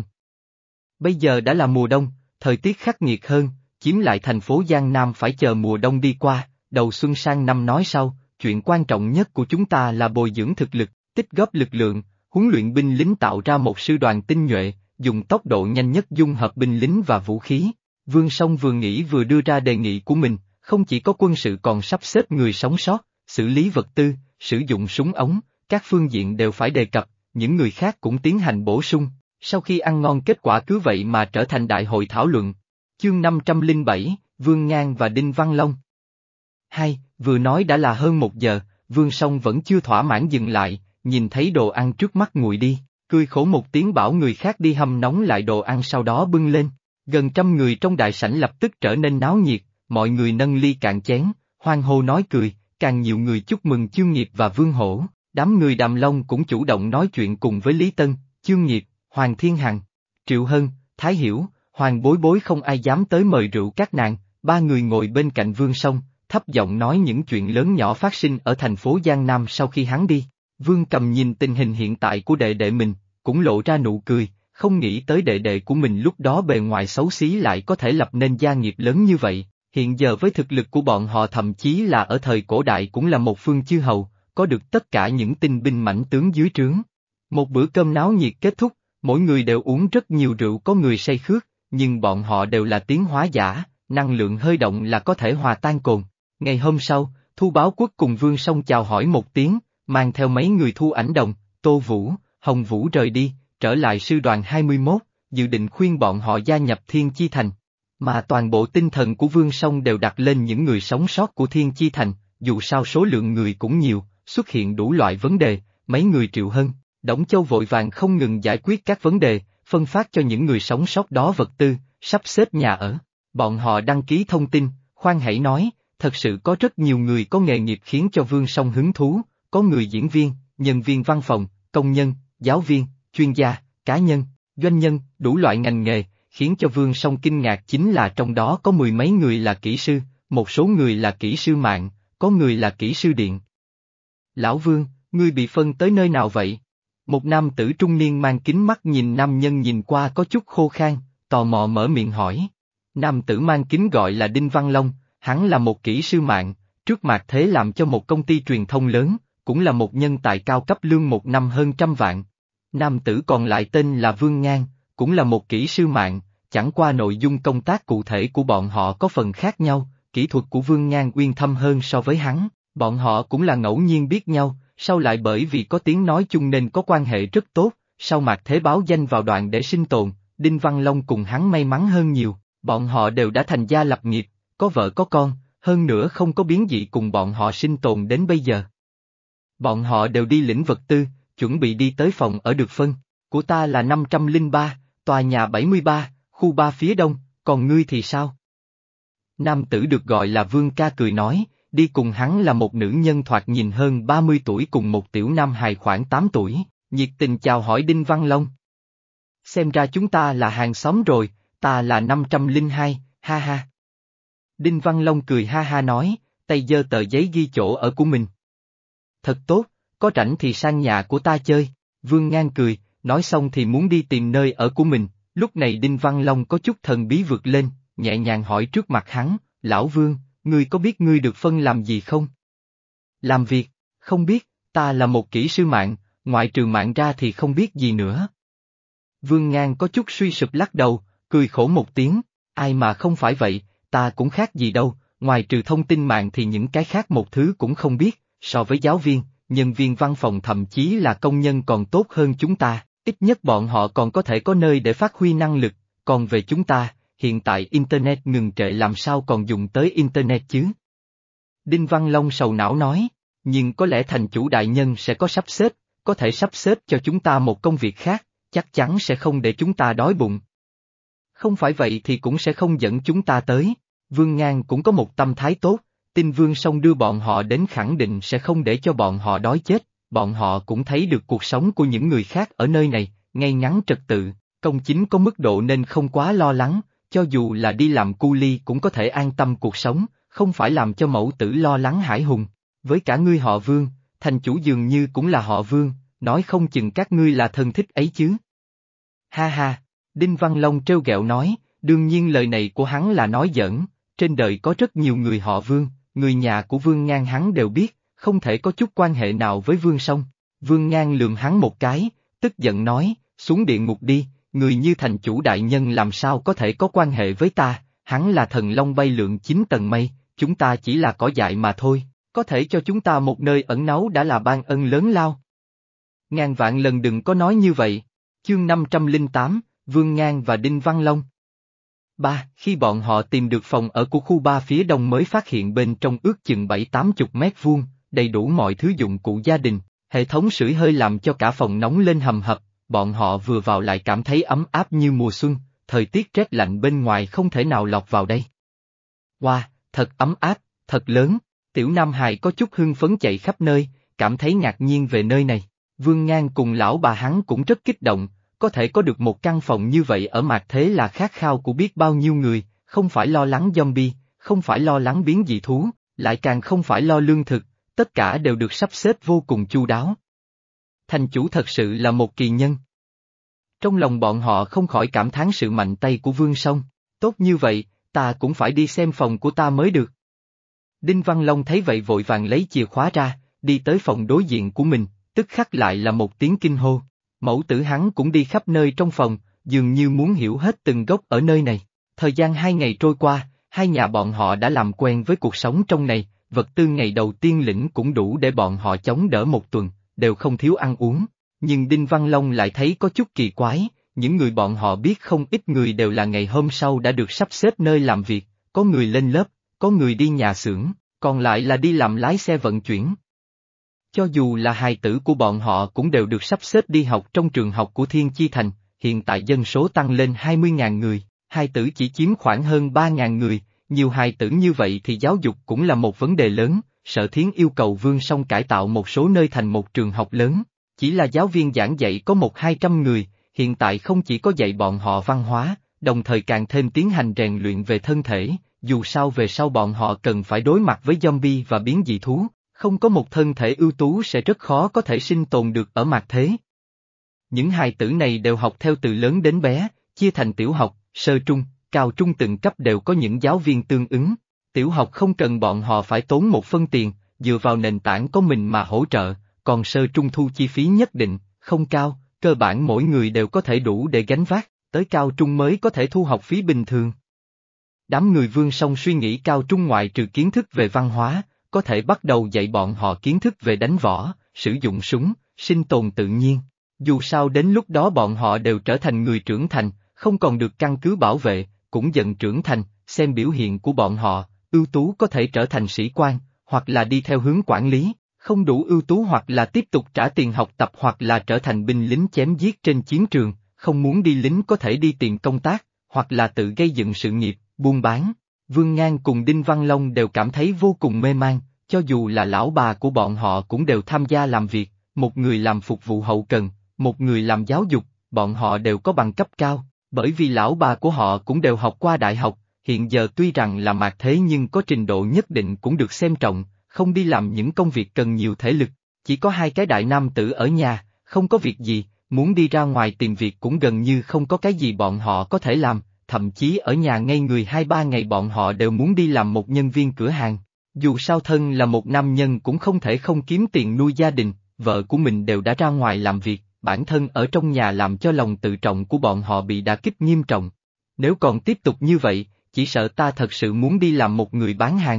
Speaker 1: Bây giờ đã là mùa đông, thời tiết khắc nghiệt hơn, chiếm lại thành phố Giang Nam phải chờ mùa đông đi qua, đầu xuân sang năm nói sau, chuyện quan trọng nhất của chúng ta là bồi dưỡng thực lực, tích góp lực lượng, huấn luyện binh lính tạo ra một sư đoàn tinh nhuệ, dùng tốc độ nhanh nhất dung hợp binh lính và vũ khí. Vương Song vừa nghĩ vừa đưa ra đề nghị của mình, không chỉ có quân sự còn sắp xếp người sống sót, xử lý vật tư, sử dụng súng ống, các phương diện đều phải đề cập, những người khác cũng tiến hành bổ sung. Sau khi ăn ngon kết quả cứ vậy mà trở thành đại hội thảo luận. Chương năm trăm lẻ bảy, Vương Ngang và Đinh Văn Long. Hai, vừa nói đã là hơn một giờ, Vương Song vẫn chưa thỏa mãn dừng lại, nhìn thấy đồ ăn trước mắt nguội đi, cười khổ một tiếng bảo người khác đi hâm nóng lại đồ ăn sau đó bưng lên. Gần trăm người trong đại sảnh lập tức trở nên náo nhiệt, mọi người nâng ly cạn chén, hoan hô nói cười, càng nhiều người chúc mừng Chương Nghiệp và Vương Hổ, đám người Đàm Long cũng chủ động nói chuyện cùng với Lý Tân, Chương Nghiệp, Hoàng Thiên Hằng, Triệu Hân, Thái Hiểu, Hoàng Bối Bối không ai dám tới mời rượu các nàng, ba người ngồi bên cạnh Vương Song, thấp giọng nói những chuyện lớn nhỏ phát sinh ở thành phố Giang Nam sau khi hắn đi. Vương Cầm nhìn tình hình hiện tại của đệ đệ mình, cũng lộ ra nụ cười, không nghĩ tới đệ đệ của mình lúc đó bề ngoài xấu xí lại có thể lập nên gia nghiệp lớn như vậy, hiện giờ với thực lực của bọn họ thậm chí là ở thời cổ đại cũng là một phương chư hầu, có được tất cả những tinh binh mãnh tướng dưới trướng. Một bữa cơm náo nhiệt kết thúc, mỗi người đều uống rất nhiều rượu, có người say khước, nhưng bọn họ đều là tiến hóa giả, năng lượng hơi động là có thể hòa tan cồn. Ngày hôm sau, Thu Báo Quốc cùng Vương Song chào hỏi một tiếng, mang theo mấy người Thu Ảnh Đồng, Tô Vũ, Hồng Vũ rời đi, trở lại sư đoàn hai mươi mốt, dự định khuyên bọn họ gia nhập Thiên Chi Thành. Mà toàn bộ tinh thần của Vương Song đều đặt lên những người sống sót của Thiên Chi Thành, dù sao số lượng người cũng nhiều, xuất hiện đủ loại vấn đề, mấy người Triệu Hân, Đổng Châu vội vàng không ngừng giải quyết các vấn đề, phân phát cho những người sống sót đó vật tư, sắp xếp nhà ở. Bọn họ đăng ký thông tin, khoan hãy nói, thật sự có rất nhiều người có nghề nghiệp khiến cho Vương Song hứng thú, có người diễn viên, nhân viên văn phòng, công nhân, giáo viên, chuyên gia, cá nhân, doanh nhân, đủ loại ngành nghề, khiến cho Vương Song kinh ngạc chính là trong đó có mười mấy người là kỹ sư, một số người là kỹ sư mạng, có người là kỹ sư điện. Lão Vương, ngươi bị phân tới nơi nào vậy? Một nam tử trung niên mang kính mắt nhìn nam nhân nhìn qua có chút khô khan, tò mò mở miệng hỏi. Nam tử mang kính gọi là Đinh Văn Long, hắn là một kỹ sư mạng, trước Mạc Thế làm cho một công ty truyền thông lớn, cũng là một nhân tài cao cấp lương một năm hơn trăm vạn. Nam tử còn lại tên là Vương Ngang, cũng là một kỹ sư mạng, chẳng qua nội dung công tác cụ thể của bọn họ có phần khác nhau, kỹ thuật của Vương Ngang uyên thâm hơn so với hắn, bọn họ cũng là ngẫu nhiên biết nhau, sau lại bởi vì có tiếng nói chung nên có quan hệ rất tốt, sau Mạc Thế báo danh vào đoạn để sinh tồn, Đinh Văn Long cùng hắn may mắn hơn nhiều, bọn họ đều đã thành gia lập nghiệp, có vợ có con, hơn nữa không có biến dị cùng bọn họ sinh tồn đến bây giờ. Bọn họ đều đi lĩnh vật tư, chuẩn bị đi tới phòng ở được phân, của ta là năm trăm lẻ ba, tòa nhà bảy mươi ba, khu ba phía đông, còn ngươi thì sao? Nam tử được gọi là Vương Ca cười nói, đi cùng hắn là một nữ nhân thoạt nhìn hơn ba mươi tuổi cùng một tiểu nam hài khoảng tám tuổi, nhiệt tình chào hỏi Đinh Văn Long. Xem ra chúng ta là hàng xóm rồi, ta là năm trăm lẻ hai, ha ha. Đinh Văn Long cười ha ha nói, tay giơ tờ giấy ghi chỗ ở của mình. Thật tốt, có rảnh thì sang nhà của ta chơi, Vương Ngang cười, nói xong thì muốn đi tìm nơi ở của mình, lúc này Đinh Văn Long có chút thần bí vượt lên, nhẹ nhàng hỏi trước mặt hắn, Lão Vương, ngươi có biết ngươi được phân làm gì không? Làm việc, không biết, ta là một kỹ sư mạng, ngoại trừ mạng ra thì không biết gì nữa. Vương Ngang có chút suy sụp lắc đầu, cười khổ một tiếng, ai mà không phải vậy, ta cũng khác gì đâu, ngoài trừ thông tin mạng thì những cái khác một thứ cũng không biết, so với giáo viên, nhân viên văn phòng thậm chí là công nhân còn tốt hơn chúng ta, ít nhất bọn họ còn có thể có nơi để phát huy năng lực, còn về chúng ta, hiện tại Internet ngừng trệ làm sao còn dùng tới Internet chứ? Đinh Văn Long sầu não nói, nhưng có lẽ thành chủ đại nhân sẽ có sắp xếp, có thể sắp xếp cho chúng ta một công việc khác, chắc chắn sẽ không để chúng ta đói bụng. Không phải vậy thì cũng sẽ không dẫn chúng ta tới, Vương Ngang cũng có một tâm thái tốt, tin Vương Song đưa bọn họ đến khẳng định sẽ không để cho bọn họ đói chết, bọn họ cũng thấy được cuộc sống của những người khác ở nơi này, ngay ngắn trật tự, công chính có mức độ nên không quá lo lắng, cho dù là đi làm cu li cũng có thể an tâm cuộc sống, không phải làm cho mẫu tử lo lắng hãi hùng. Với cả ngươi họ Vương, thành chủ dường như cũng là họ Vương, nói không chừng các ngươi là thân thích ấy chứ. Ha ha, Đinh Văn Long trêu ghẹo nói, đương nhiên lời này của hắn là nói giỡn, trên đời có rất nhiều người họ Vương, người nhà của Vương Ngang hắn đều biết, không thể có chút quan hệ nào với Vương Song. Vương Ngang lườm hắn một cái, tức giận nói, xuống địa ngục đi, người như thành chủ đại nhân làm sao có thể có quan hệ với ta, hắn là thần long bay lượn chín tầng mây, chúng ta chỉ là cỏ dại mà thôi, có thể cho chúng ta một nơi ẩn náu đã là ban ân lớn lao. Ngàn vạn lần đừng có nói như vậy, chương năm trăm lẻ tám, Vương Ngang và Đinh Văn Long. Ba, khi bọn họ tìm được phòng ở của khu ba phía đông mới phát hiện bên trong ước chừng bảy tám chục mét vuông, đầy đủ mọi thứ dụng cụ gia đình, hệ thống sưởi hơi làm cho cả phòng nóng lên hầm hập, bọn họ vừa vào lại cảm thấy ấm áp như mùa xuân, thời tiết rét lạnh bên ngoài không thể nào lọt vào đây. Wow, thật ấm áp, thật lớn, tiểu Nam Hài có chút hưng phấn chạy khắp nơi, cảm thấy ngạc nhiên về nơi này, Vương Ngang cùng lão bà hắn cũng rất kích động. Có thể có được một căn phòng như vậy ở Mạc Thế là khát khao của biết bao nhiêu người, không phải lo lắng zombie, không phải lo lắng biến dị thú, lại càng không phải lo lương thực, tất cả đều được sắp xếp vô cùng chu đáo. Thành chủ thật sự là một kỳ nhân. Trong lòng bọn họ không khỏi cảm thán sự mạnh tay của Vương Song, tốt như vậy, ta cũng phải đi xem phòng của ta mới được. Đinh Văn Long thấy vậy vội vàng lấy chìa khóa ra, đi tới phòng đối diện của mình, tức khắc lại là một tiếng kinh hô. Mẫu tử hắn cũng đi khắp nơi trong phòng, dường như muốn hiểu hết từng góc ở nơi này. Thời gian hai ngày trôi qua, hai nhà bọn họ đã làm quen với cuộc sống trong này, vật tư ngày đầu tiên lĩnh cũng đủ để bọn họ chống đỡ một tuần, đều không thiếu ăn uống. Nhưng Đinh Văn Long lại thấy có chút kỳ quái, những người bọn họ biết không ít người đều là ngày hôm sau đã được sắp xếp nơi làm việc, có người lên lớp, có người đi nhà xưởng, còn lại là đi làm lái xe vận chuyển. Cho dù là hài tử của bọn họ cũng đều được sắp xếp đi học trong trường học của Thiên Chi Thành, hiện tại dân số tăng lên hai mươi nghìn người, hài tử chỉ chiếm khoảng hơn ba nghìn người, nhiều hài tử như vậy thì giáo dục cũng là một vấn đề lớn, Sở Thiến yêu cầu Vương Song cải tạo một số nơi thành một trường học lớn, chỉ là giáo viên giảng dạy có một hai trăm người, hiện tại không chỉ có dạy bọn họ văn hóa, đồng thời càng thêm tiến hành rèn luyện về thân thể, dù sao về sau bọn họ cần phải đối mặt với zombie và biến dị thú, không có một thân thể ưu tú sẽ rất khó có thể sinh tồn được ở mạt thế. Những hài tử này đều học theo từ lớn đến bé, chia thành tiểu học, sơ trung, cao trung từng cấp đều có những giáo viên tương ứng. Tiểu học không cần bọn họ phải tốn một phân tiền, dựa vào nền tảng có mình mà hỗ trợ, còn sơ trung thu chi phí nhất định, không cao, cơ bản mỗi người đều có thể đủ để gánh vác, tới cao trung mới có thể thu học phí bình thường. Đám người Vương Song suy nghĩ cao trung ngoại trừ kiến thức về văn hóa, có thể bắt đầu dạy bọn họ kiến thức về đánh võ, sử dụng súng, sinh tồn tự nhiên. Dù sao đến lúc đó bọn họ đều trở thành người trưởng thành, không còn được căn cứ bảo vệ, cũng dần trưởng thành, xem biểu hiện của bọn họ, ưu tú có thể trở thành sĩ quan, hoặc là đi theo hướng quản lý, không đủ ưu tú hoặc là tiếp tục trả tiền học tập hoặc là trở thành binh lính chém giết trên chiến trường, không muốn đi lính có thể đi tìm công tác, hoặc là tự gây dựng sự nghiệp, buôn bán. Vương Ngang cùng Đinh Văn Long đều cảm thấy vô cùng mê man, cho dù là lão bà của bọn họ cũng đều tham gia làm việc, một người làm phục vụ hậu cần, một người làm giáo dục, bọn họ đều có bằng cấp cao, bởi vì lão bà của họ cũng đều học qua đại học, hiện giờ tuy rằng là mạt thế nhưng có trình độ nhất định cũng được xem trọng, không đi làm những công việc cần nhiều thể lực, chỉ có hai cái đại nam tử ở nhà, không có việc gì, muốn đi ra ngoài tìm việc cũng gần như không có cái gì bọn họ có thể làm, thậm chí ở nhà ngây người hai ba ngày bọn họ đều muốn đi làm một nhân viên cửa hàng. Dù sao thân là một nam nhân cũng không thể không kiếm tiền nuôi gia đình, vợ của mình đều đã ra ngoài làm việc, bản thân ở trong nhà làm cho lòng tự trọng của bọn họ bị đả kích nghiêm trọng. Nếu còn tiếp tục như vậy, chỉ sợ ta thật sự muốn đi làm một người bán hàng.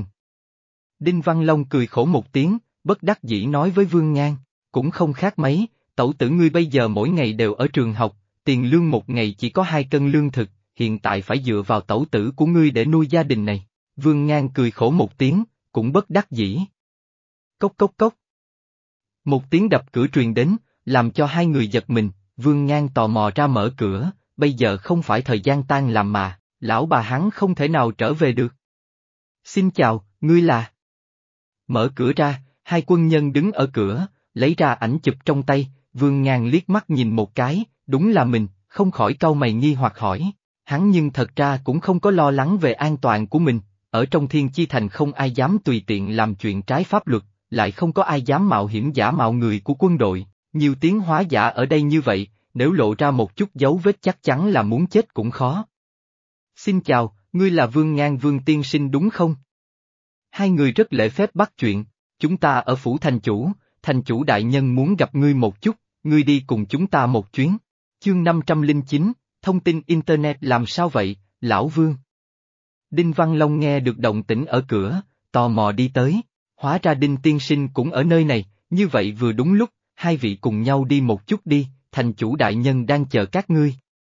Speaker 1: Đinh Văn Long cười khổ một tiếng, bất đắc dĩ nói với Vương Ngang, cũng không khác mấy, tẩu tử ngươi bây giờ mỗi ngày đều ở trường học, tiền lương một ngày chỉ có hai cân lương thực, hiện tại phải dựa vào tẩu tử của ngươi để nuôi gia đình này. Vương Ngang cười khổ một tiếng, cũng bất đắc dĩ. Cốc cốc cốc. Một tiếng đập cửa truyền đến, làm cho hai người giật mình, Vương Ngang tò mò ra mở cửa, bây giờ không phải thời gian tan làm mà, lão bà hắn không thể nào trở về được. Xin chào, ngươi là... Mở cửa ra, hai quân nhân đứng ở cửa, lấy ra ảnh chụp trong tay, Vương Ngang liếc mắt nhìn một cái, đúng là mình, không khỏi cau mày nghi hoặc hỏi, hắn nhưng thật ra cũng không có lo lắng về an toàn của mình, ở trong Thiên Chi Thành không ai dám tùy tiện làm chuyện trái pháp luật, lại không có ai dám mạo hiểm giả mạo người của quân đội, nhiều tiến hóa giả ở đây như vậy, nếu lộ ra một chút dấu vết chắc chắn là muốn chết cũng khó. Xin chào, ngươi là Vương Ngang Vương tiên sinh đúng không? Hai người rất lễ phép bắt chuyện, chúng ta ở phủ thành chủ, thành chủ đại nhân muốn gặp ngươi một chút, ngươi đi cùng chúng ta một chuyến. Chương năm trăm lẻ chín, thông tin Internet làm sao vậy, lão Vương? Đinh Văn Long nghe được động tĩnh ở cửa, tò mò đi tới, hóa ra Đinh tiên sinh cũng ở nơi này, như vậy vừa đúng lúc, hai vị cùng nhau đi một chút đi, thành chủ đại nhân đang chờ các ngươi.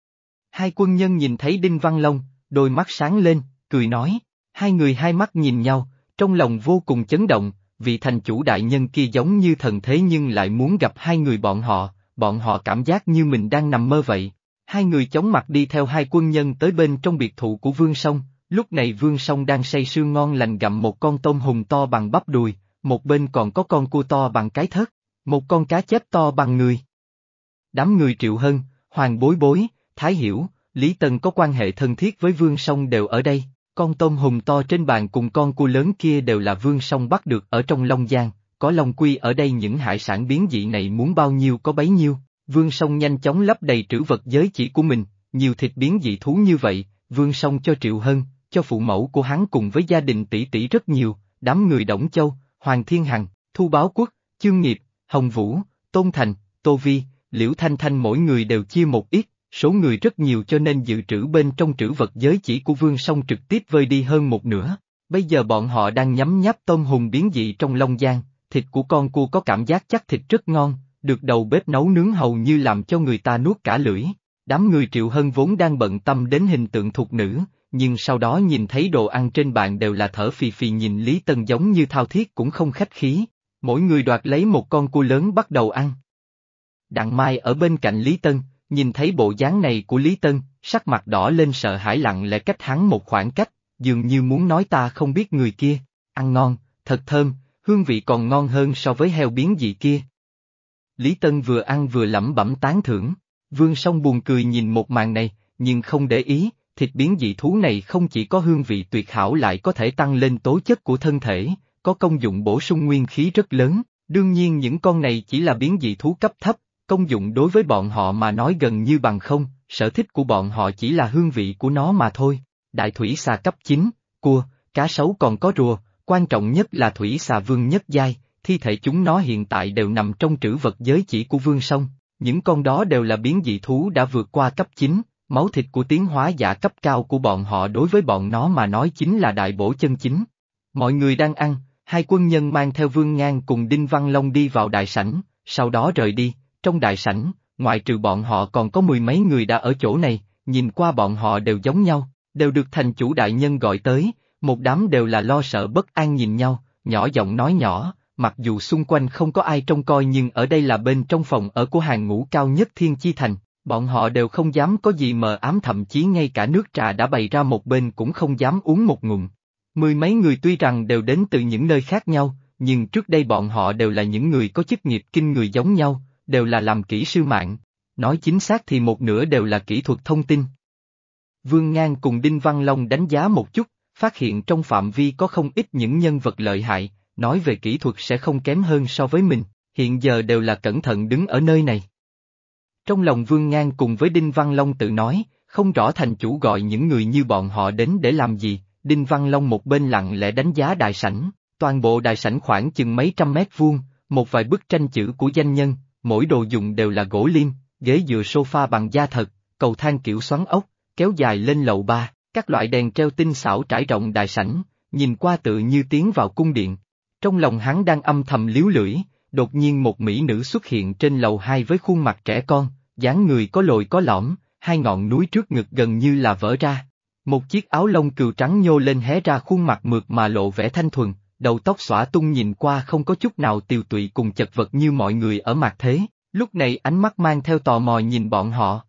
Speaker 1: Hai quân nhân nhìn thấy Đinh Văn Long, đôi mắt sáng lên, cười nói, hai người hai mắt nhìn nhau, trong lòng vô cùng chấn động, vị thành chủ đại nhân kia giống như thần thế nhưng lại muốn gặp hai người bọn họ, bọn họ cảm giác như mình đang nằm mơ vậy. Hai người chóng mặt đi theo hai quân nhân tới bên trong biệt thự của Vương Song, lúc này Vương Song đang say sưa ngon lành gặm một con tôm hùm to bằng bắp đùi, một bên còn có con cua to bằng cái thớt, một con cá chép to bằng người. Đám người Triệu Hân, Hoàng Bối Bối, Thái Hiểu, Lý Tần có quan hệ thân thiết với Vương Song đều ở đây, con tôm hùm to trên bàn cùng con cua lớn kia đều là Vương Song bắt được ở trong Long Giang, có Long Quy ở đây những hải sản biến dị này muốn bao nhiêu có bấy nhiêu. Vương Song nhanh chóng lấp đầy trữ vật giới chỉ của mình, nhiều thịt biến dị thú như vậy, Vương Song cho Triệu Hân, cho phụ mẫu của hắn cùng với gia đình tỷ tỷ rất nhiều, đám người Đổng Châu, Hoàng Thiên Hằng, Thu Báo Quốc, Chương Nghiệp, Hồng Vũ, Tôn Thành, Tô Vi, Liễu Thanh Thanh mỗi người đều chia một ít, số người rất nhiều cho nên dự trữ bên trong trữ vật giới chỉ của Vương Song trực tiếp vơi đi hơn một nửa. Bây giờ bọn họ đang nhấm nháp tôm hùm biến dị trong Long Giang, thịt của con cua có cảm giác chắc thịt rất ngon, được đầu bếp nấu nướng hầu như làm cho người ta nuốt cả lưỡi. Đám người Triệu Hân vốn đang bận tâm đến hình tượng thục nữ, nhưng sau đó nhìn thấy đồ ăn trên bàn đều là thở phì phì nhìn Lý Tân giống như thao thiết cũng không khách khí. Mỗi người đoạt lấy một con cua lớn bắt đầu ăn. Đặng Mai ở bên cạnh Lý Tân, nhìn thấy bộ dáng này của Lý Tân, sắc mặt đỏ lên sợ hãi lặng lẽ cách hắn một khoảng cách, dường như muốn nói ta không biết người kia, ăn ngon, thật thơm, hương vị còn ngon hơn so với heo biến dị kia. Lý Tân vừa ăn vừa lẩm bẩm tán thưởng, Vương Song buồn cười nhìn một màn này, nhưng không để ý, thịt biến dị thú này không chỉ có hương vị tuyệt hảo lại có thể tăng lên tố chất của thân thể, có công dụng bổ sung nguyên khí rất lớn, đương nhiên những con này chỉ là biến dị thú cấp thấp, công dụng đối với bọn họ mà nói gần như bằng không, sở thích của bọn họ chỉ là hương vị của nó mà thôi. Đại thủy xà cấp chín, cua, cá sấu còn có rùa, quan trọng nhất là thủy xà vương nhất giai, thi thể chúng nó hiện tại đều nằm trong trữ vật giới chỉ của Vương Song, những con đó đều là biến dị thú đã vượt qua cấp chín, máu thịt của tiến hóa giả cấp cao của bọn họ đối với bọn nó mà nói chính là đại bổ chân chính. Mọi người đang ăn, hai quân nhân mang theo Vương Ngang cùng Đinh Văn Long đi vào đại sảnh, sau đó rời đi, trong đại sảnh, ngoại trừ bọn họ còn có mười mấy người đã ở chỗ này, nhìn qua bọn họ đều giống nhau, đều được thành chủ đại nhân gọi tới, một đám đều là lo sợ bất an nhìn nhau, nhỏ giọng nói nhỏ, mặc dù xung quanh không có ai trông coi nhưng ở đây là bên trong phòng ở của hàng ngũ cao nhất Thiên Chi Thành, bọn họ đều không dám có gì mờ ám, thậm chí ngay cả nước trà đã bày ra một bên cũng không dám uống một ngụm. Mười mấy người tuy rằng đều đến từ những nơi khác nhau, nhưng trước đây bọn họ đều là những người có chức nghiệp kinh người giống nhau, đều là làm kỹ sư mạng, nói chính xác thì một nửa đều là kỹ thuật thông tin. Vương Ngang cùng Đinh Văn Long đánh giá một chút, phát hiện trong phạm vi có không ít những nhân vật lợi hại, nói về kỹ thuật sẽ không kém hơn so với mình, hiện giờ đều là cẩn thận đứng ở nơi này. Trong lòng Vương Ngang cùng với Đinh Văn Long tự nói, không rõ thành chủ gọi những người như bọn họ đến để làm gì, Đinh Văn Long một bên lặng lẽ đánh giá đại sảnh, toàn bộ đại sảnh khoảng chừng mấy trăm mét vuông, một vài bức tranh chữ của danh nhân, mỗi đồ dùng đều là gỗ liêm, ghế dựa sofa bằng da thật, cầu thang kiểu xoắn ốc, kéo dài lên lầu ba, các loại đèn treo tinh xảo trải rộng đại sảnh, nhìn qua tự như tiến vào cung điện. Trong lòng hắn đang âm thầm líu lưỡi, đột nhiên một mỹ nữ xuất hiện trên lầu hai với khuôn mặt trẻ con, dáng người có lồi có lõm, hai ngọn núi trước ngực gần như là vỡ ra. Một chiếc áo lông cừu trắng nhô lên hé ra khuôn mặt mượt mà lộ vẻ thanh thuần, đầu tóc xõa tung nhìn qua không có chút nào tiều tụy cùng chật vật như mọi người ở mạt thế, lúc này ánh mắt mang theo tò mò nhìn bọn họ.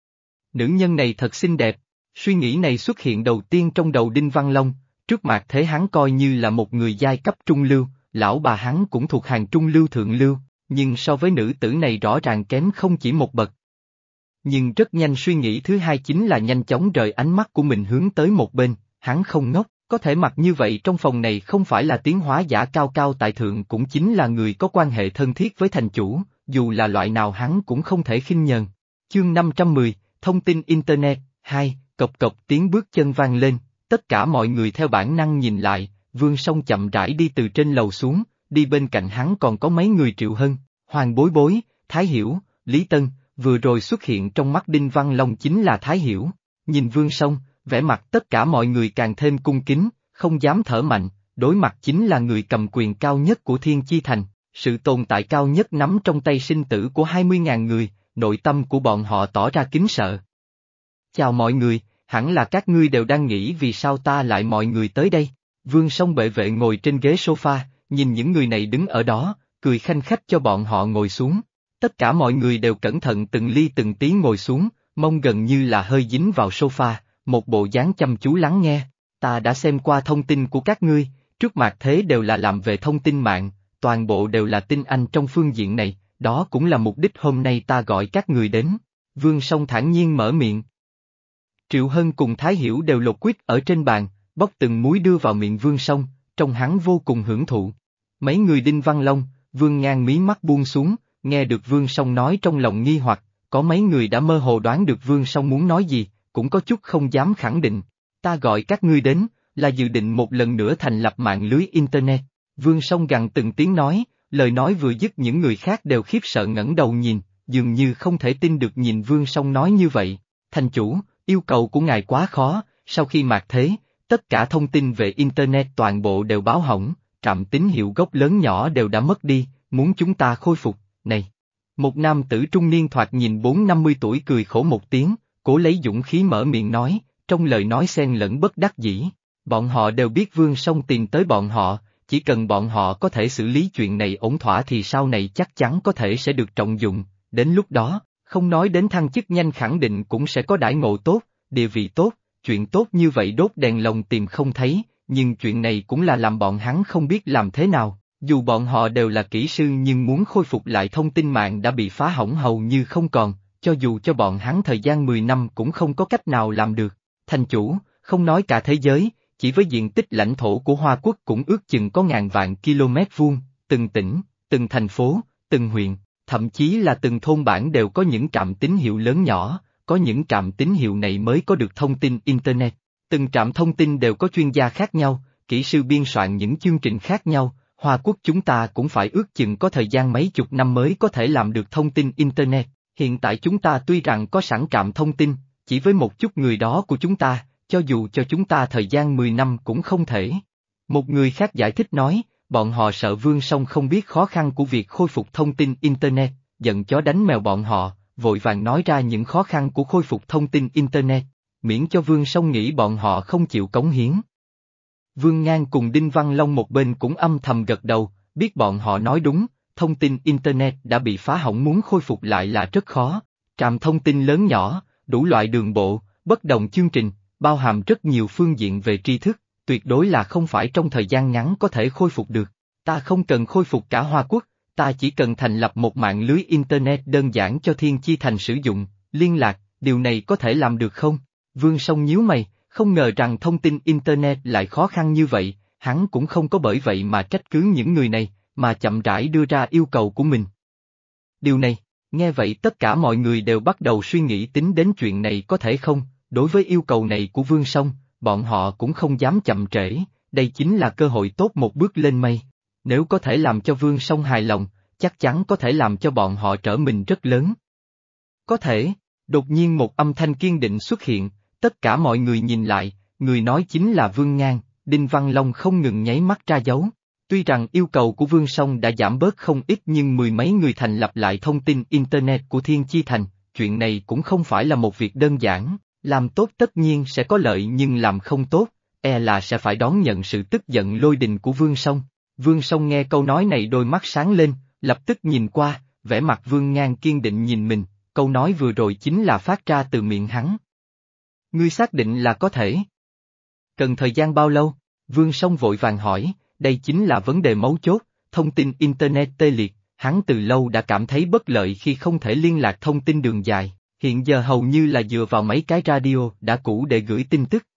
Speaker 1: Nữ nhân này thật xinh đẹp, suy nghĩ này xuất hiện đầu tiên trong đầu Đinh Văn Long, trước mạt thế hắn coi như là một người giai cấp trung lưu, lão bà hắn cũng thuộc hàng trung lưu thượng lưu, nhưng so với nữ tử này rõ ràng kém không chỉ một bậc. Nhưng rất nhanh suy nghĩ thứ hai chính là nhanh chóng rời ánh mắt của mình hướng tới một bên, hắn không ngốc, có thể mặc như vậy trong phòng này không phải là tiến hóa giả cao cao tại thượng cũng chính là người có quan hệ thân thiết với thành chủ, dù là loại nào hắn cũng không thể khinh nhờn. Chương năm trăm mười, Thông tin Internet, hai, cộc cộc tiếng bước chân vang lên, tất cả mọi người theo bản năng nhìn lại, Vương Song chậm rãi đi từ trên lầu xuống, đi bên cạnh hắn còn có mấy người Triệu Hân, Hoàng Bối Bối, Thái Hiểu, Lý Tân, vừa rồi xuất hiện trong mắt Đinh Văn Long chính là Thái Hiểu, nhìn Vương Song, vẻ mặt tất cả mọi người càng thêm cung kính, không dám thở mạnh, đối mặt chính là người cầm quyền cao nhất của Thiên Chi Thành, sự tồn tại cao nhất nắm trong tay sinh tử của hai mươi nghìn người, nội tâm của bọn họ tỏ ra kính sợ. Chào mọi người, hẳn là các ngươi đều đang nghĩ vì sao ta lại mọi người tới đây. Vương Song bệ vệ ngồi trên ghế sofa, nhìn những người này đứng ở đó, cười khanh khách cho bọn họ ngồi xuống. Tất cả mọi người đều cẩn thận từng ly từng tí ngồi xuống, mông gần như là hơi dính vào sofa, một bộ dáng chăm chú lắng nghe. Ta đã xem qua thông tin của các ngươi, trước mặt thế đều là làm về thông tin mạng, toàn bộ đều là tinh anh trong phương diện này, đó cũng là mục đích hôm nay ta gọi các người đến. Vương Song thản nhiên mở miệng. Triệu Hân cùng Thái Hiểu đều lột quýt ở trên bàn, bóc từng múi đưa vào miệng Vương Song, trông hắn vô cùng hưởng thụ. Mấy người Đinh Văn Long, Vương Ngang mí mắt buông xuống, nghe được Vương Song nói trong lòng nghi hoặc, có mấy người đã mơ hồ đoán được Vương Song muốn nói gì, cũng có chút không dám khẳng định. Ta gọi các ngươi đến, là dự định một lần nữa thành lập mạng lưới Internet. Vương Song gằn từng tiếng nói, lời nói vừa dứt những người khác đều khiếp sợ ngẩng đầu nhìn, dường như không thể tin được nhìn Vương Song nói như vậy. Thành chủ, yêu cầu của ngài quá khó, sau khi mạt thế, tất cả thông tin về Internet toàn bộ đều báo hỏng, trạm tín hiệu gốc lớn nhỏ đều đã mất đi, muốn chúng ta khôi phục, này. Một nam tử trung niên thoạt nhìn bốn năm mươi tuổi cười khổ một tiếng, cố lấy dũng khí mở miệng nói, trong lời nói xen lẫn bất đắc dĩ. Bọn họ đều biết Vương Song tìm tới bọn họ, chỉ cần bọn họ có thể xử lý chuyện này ổn thỏa thì sau này chắc chắn có thể sẽ được trọng dụng, đến lúc đó, không nói đến thăng chức nhanh khẳng định cũng sẽ có đãi ngộ tốt, địa vị tốt, chuyện tốt như vậy đốt đèn lồng tìm không thấy, nhưng chuyện này cũng là làm bọn hắn không biết làm thế nào. Dù bọn họ đều là kỹ sư nhưng muốn khôi phục lại thông tin mạng đã bị phá hỏng hầu như không còn, cho dù cho bọn hắn thời gian mười năm cũng không có cách nào làm được. Thành chủ, không nói cả thế giới, chỉ với diện tích lãnh thổ của Hoa Quốc cũng ước chừng có ngàn vạn km vuông, từng tỉnh, từng thành phố, từng huyện, thậm chí là từng thôn bản đều có những trạm tín hiệu lớn nhỏ, có những trạm tín hiệu này mới có được thông tin Internet. Từng trạm thông tin đều có chuyên gia khác nhau, kỹ sư biên soạn những chương trình khác nhau. Hoa Quốc chúng ta cũng phải ước chừng có thời gian mấy chục năm mới có thể làm được thông tin Internet. Hiện tại chúng ta tuy rằng có sẵn trạm thông tin, chỉ với một chút người đó của chúng ta, cho dù cho chúng ta thời gian mười năm cũng không thể. Một người khác giải thích nói, bọn họ sợ Vương Song không biết khó khăn của việc khôi phục thông tin Internet, giận chó đánh mèo bọn họ, vội vàng nói ra những khó khăn của khôi phục thông tin Internet, miễn cho Vương Song nghĩ bọn họ không chịu cống hiến. Vương Ngang cùng Đinh Văn Long một bên cũng âm thầm gật đầu, biết bọn họ nói đúng, thông tin Internet đã bị phá hỏng muốn khôi phục lại là rất khó. Trạm thông tin lớn nhỏ, đủ loại đường bộ, bất đồng chương trình, bao hàm rất nhiều phương diện về tri thức, tuyệt đối là không phải trong thời gian ngắn có thể khôi phục được. Ta không cần khôi phục cả Hoa Quốc, ta chỉ cần thành lập một mạng lưới Internet đơn giản cho Thiên Chi Thành sử dụng, liên lạc, điều này có thể làm được không? Vương Song nhíu mày. Không ngờ rằng thông tin Internet lại khó khăn như vậy, hắn cũng không có bởi vậy mà trách cứ những người này, mà chậm rãi đưa ra yêu cầu của mình. Điều này, nghe vậy tất cả mọi người đều bắt đầu suy nghĩ tính đến chuyện này có thể không, đối với yêu cầu này của Vương Song, bọn họ cũng không dám chậm trễ, đây chính là cơ hội tốt một bước lên mây. Nếu có thể làm cho Vương Song hài lòng, chắc chắn có thể làm cho bọn họ trở mình rất lớn. Có thể, đột nhiên một âm thanh kiên định xuất hiện. Tất cả mọi người nhìn lại, người nói chính là Vương Ngang, Đinh Văn Long không ngừng nháy mắt ra dấu. Tuy rằng yêu cầu của Vương Song đã giảm bớt không ít nhưng mười mấy người thành lập lại thông tin Internet của Thiên Chi Thành, chuyện này cũng không phải là một việc đơn giản, làm tốt tất nhiên sẽ có lợi nhưng làm không tốt, e là sẽ phải đón nhận sự tức giận lôi đình của Vương Song. Vương Song nghe câu nói này đôi mắt sáng lên, lập tức nhìn qua, vẻ mặt Vương Ngang kiên định nhìn mình, câu nói vừa rồi chính là phát ra từ miệng hắn. Ngươi xác định là có thể. Cần thời gian bao lâu? Vương Song vội vàng hỏi, đây chính là vấn đề mấu chốt, thông tin Internet tê liệt, hắn từ lâu đã cảm thấy bất lợi khi không thể liên lạc thông tin đường dài, hiện giờ hầu như là dựa vào mấy cái radio đã cũ để gửi tin tức,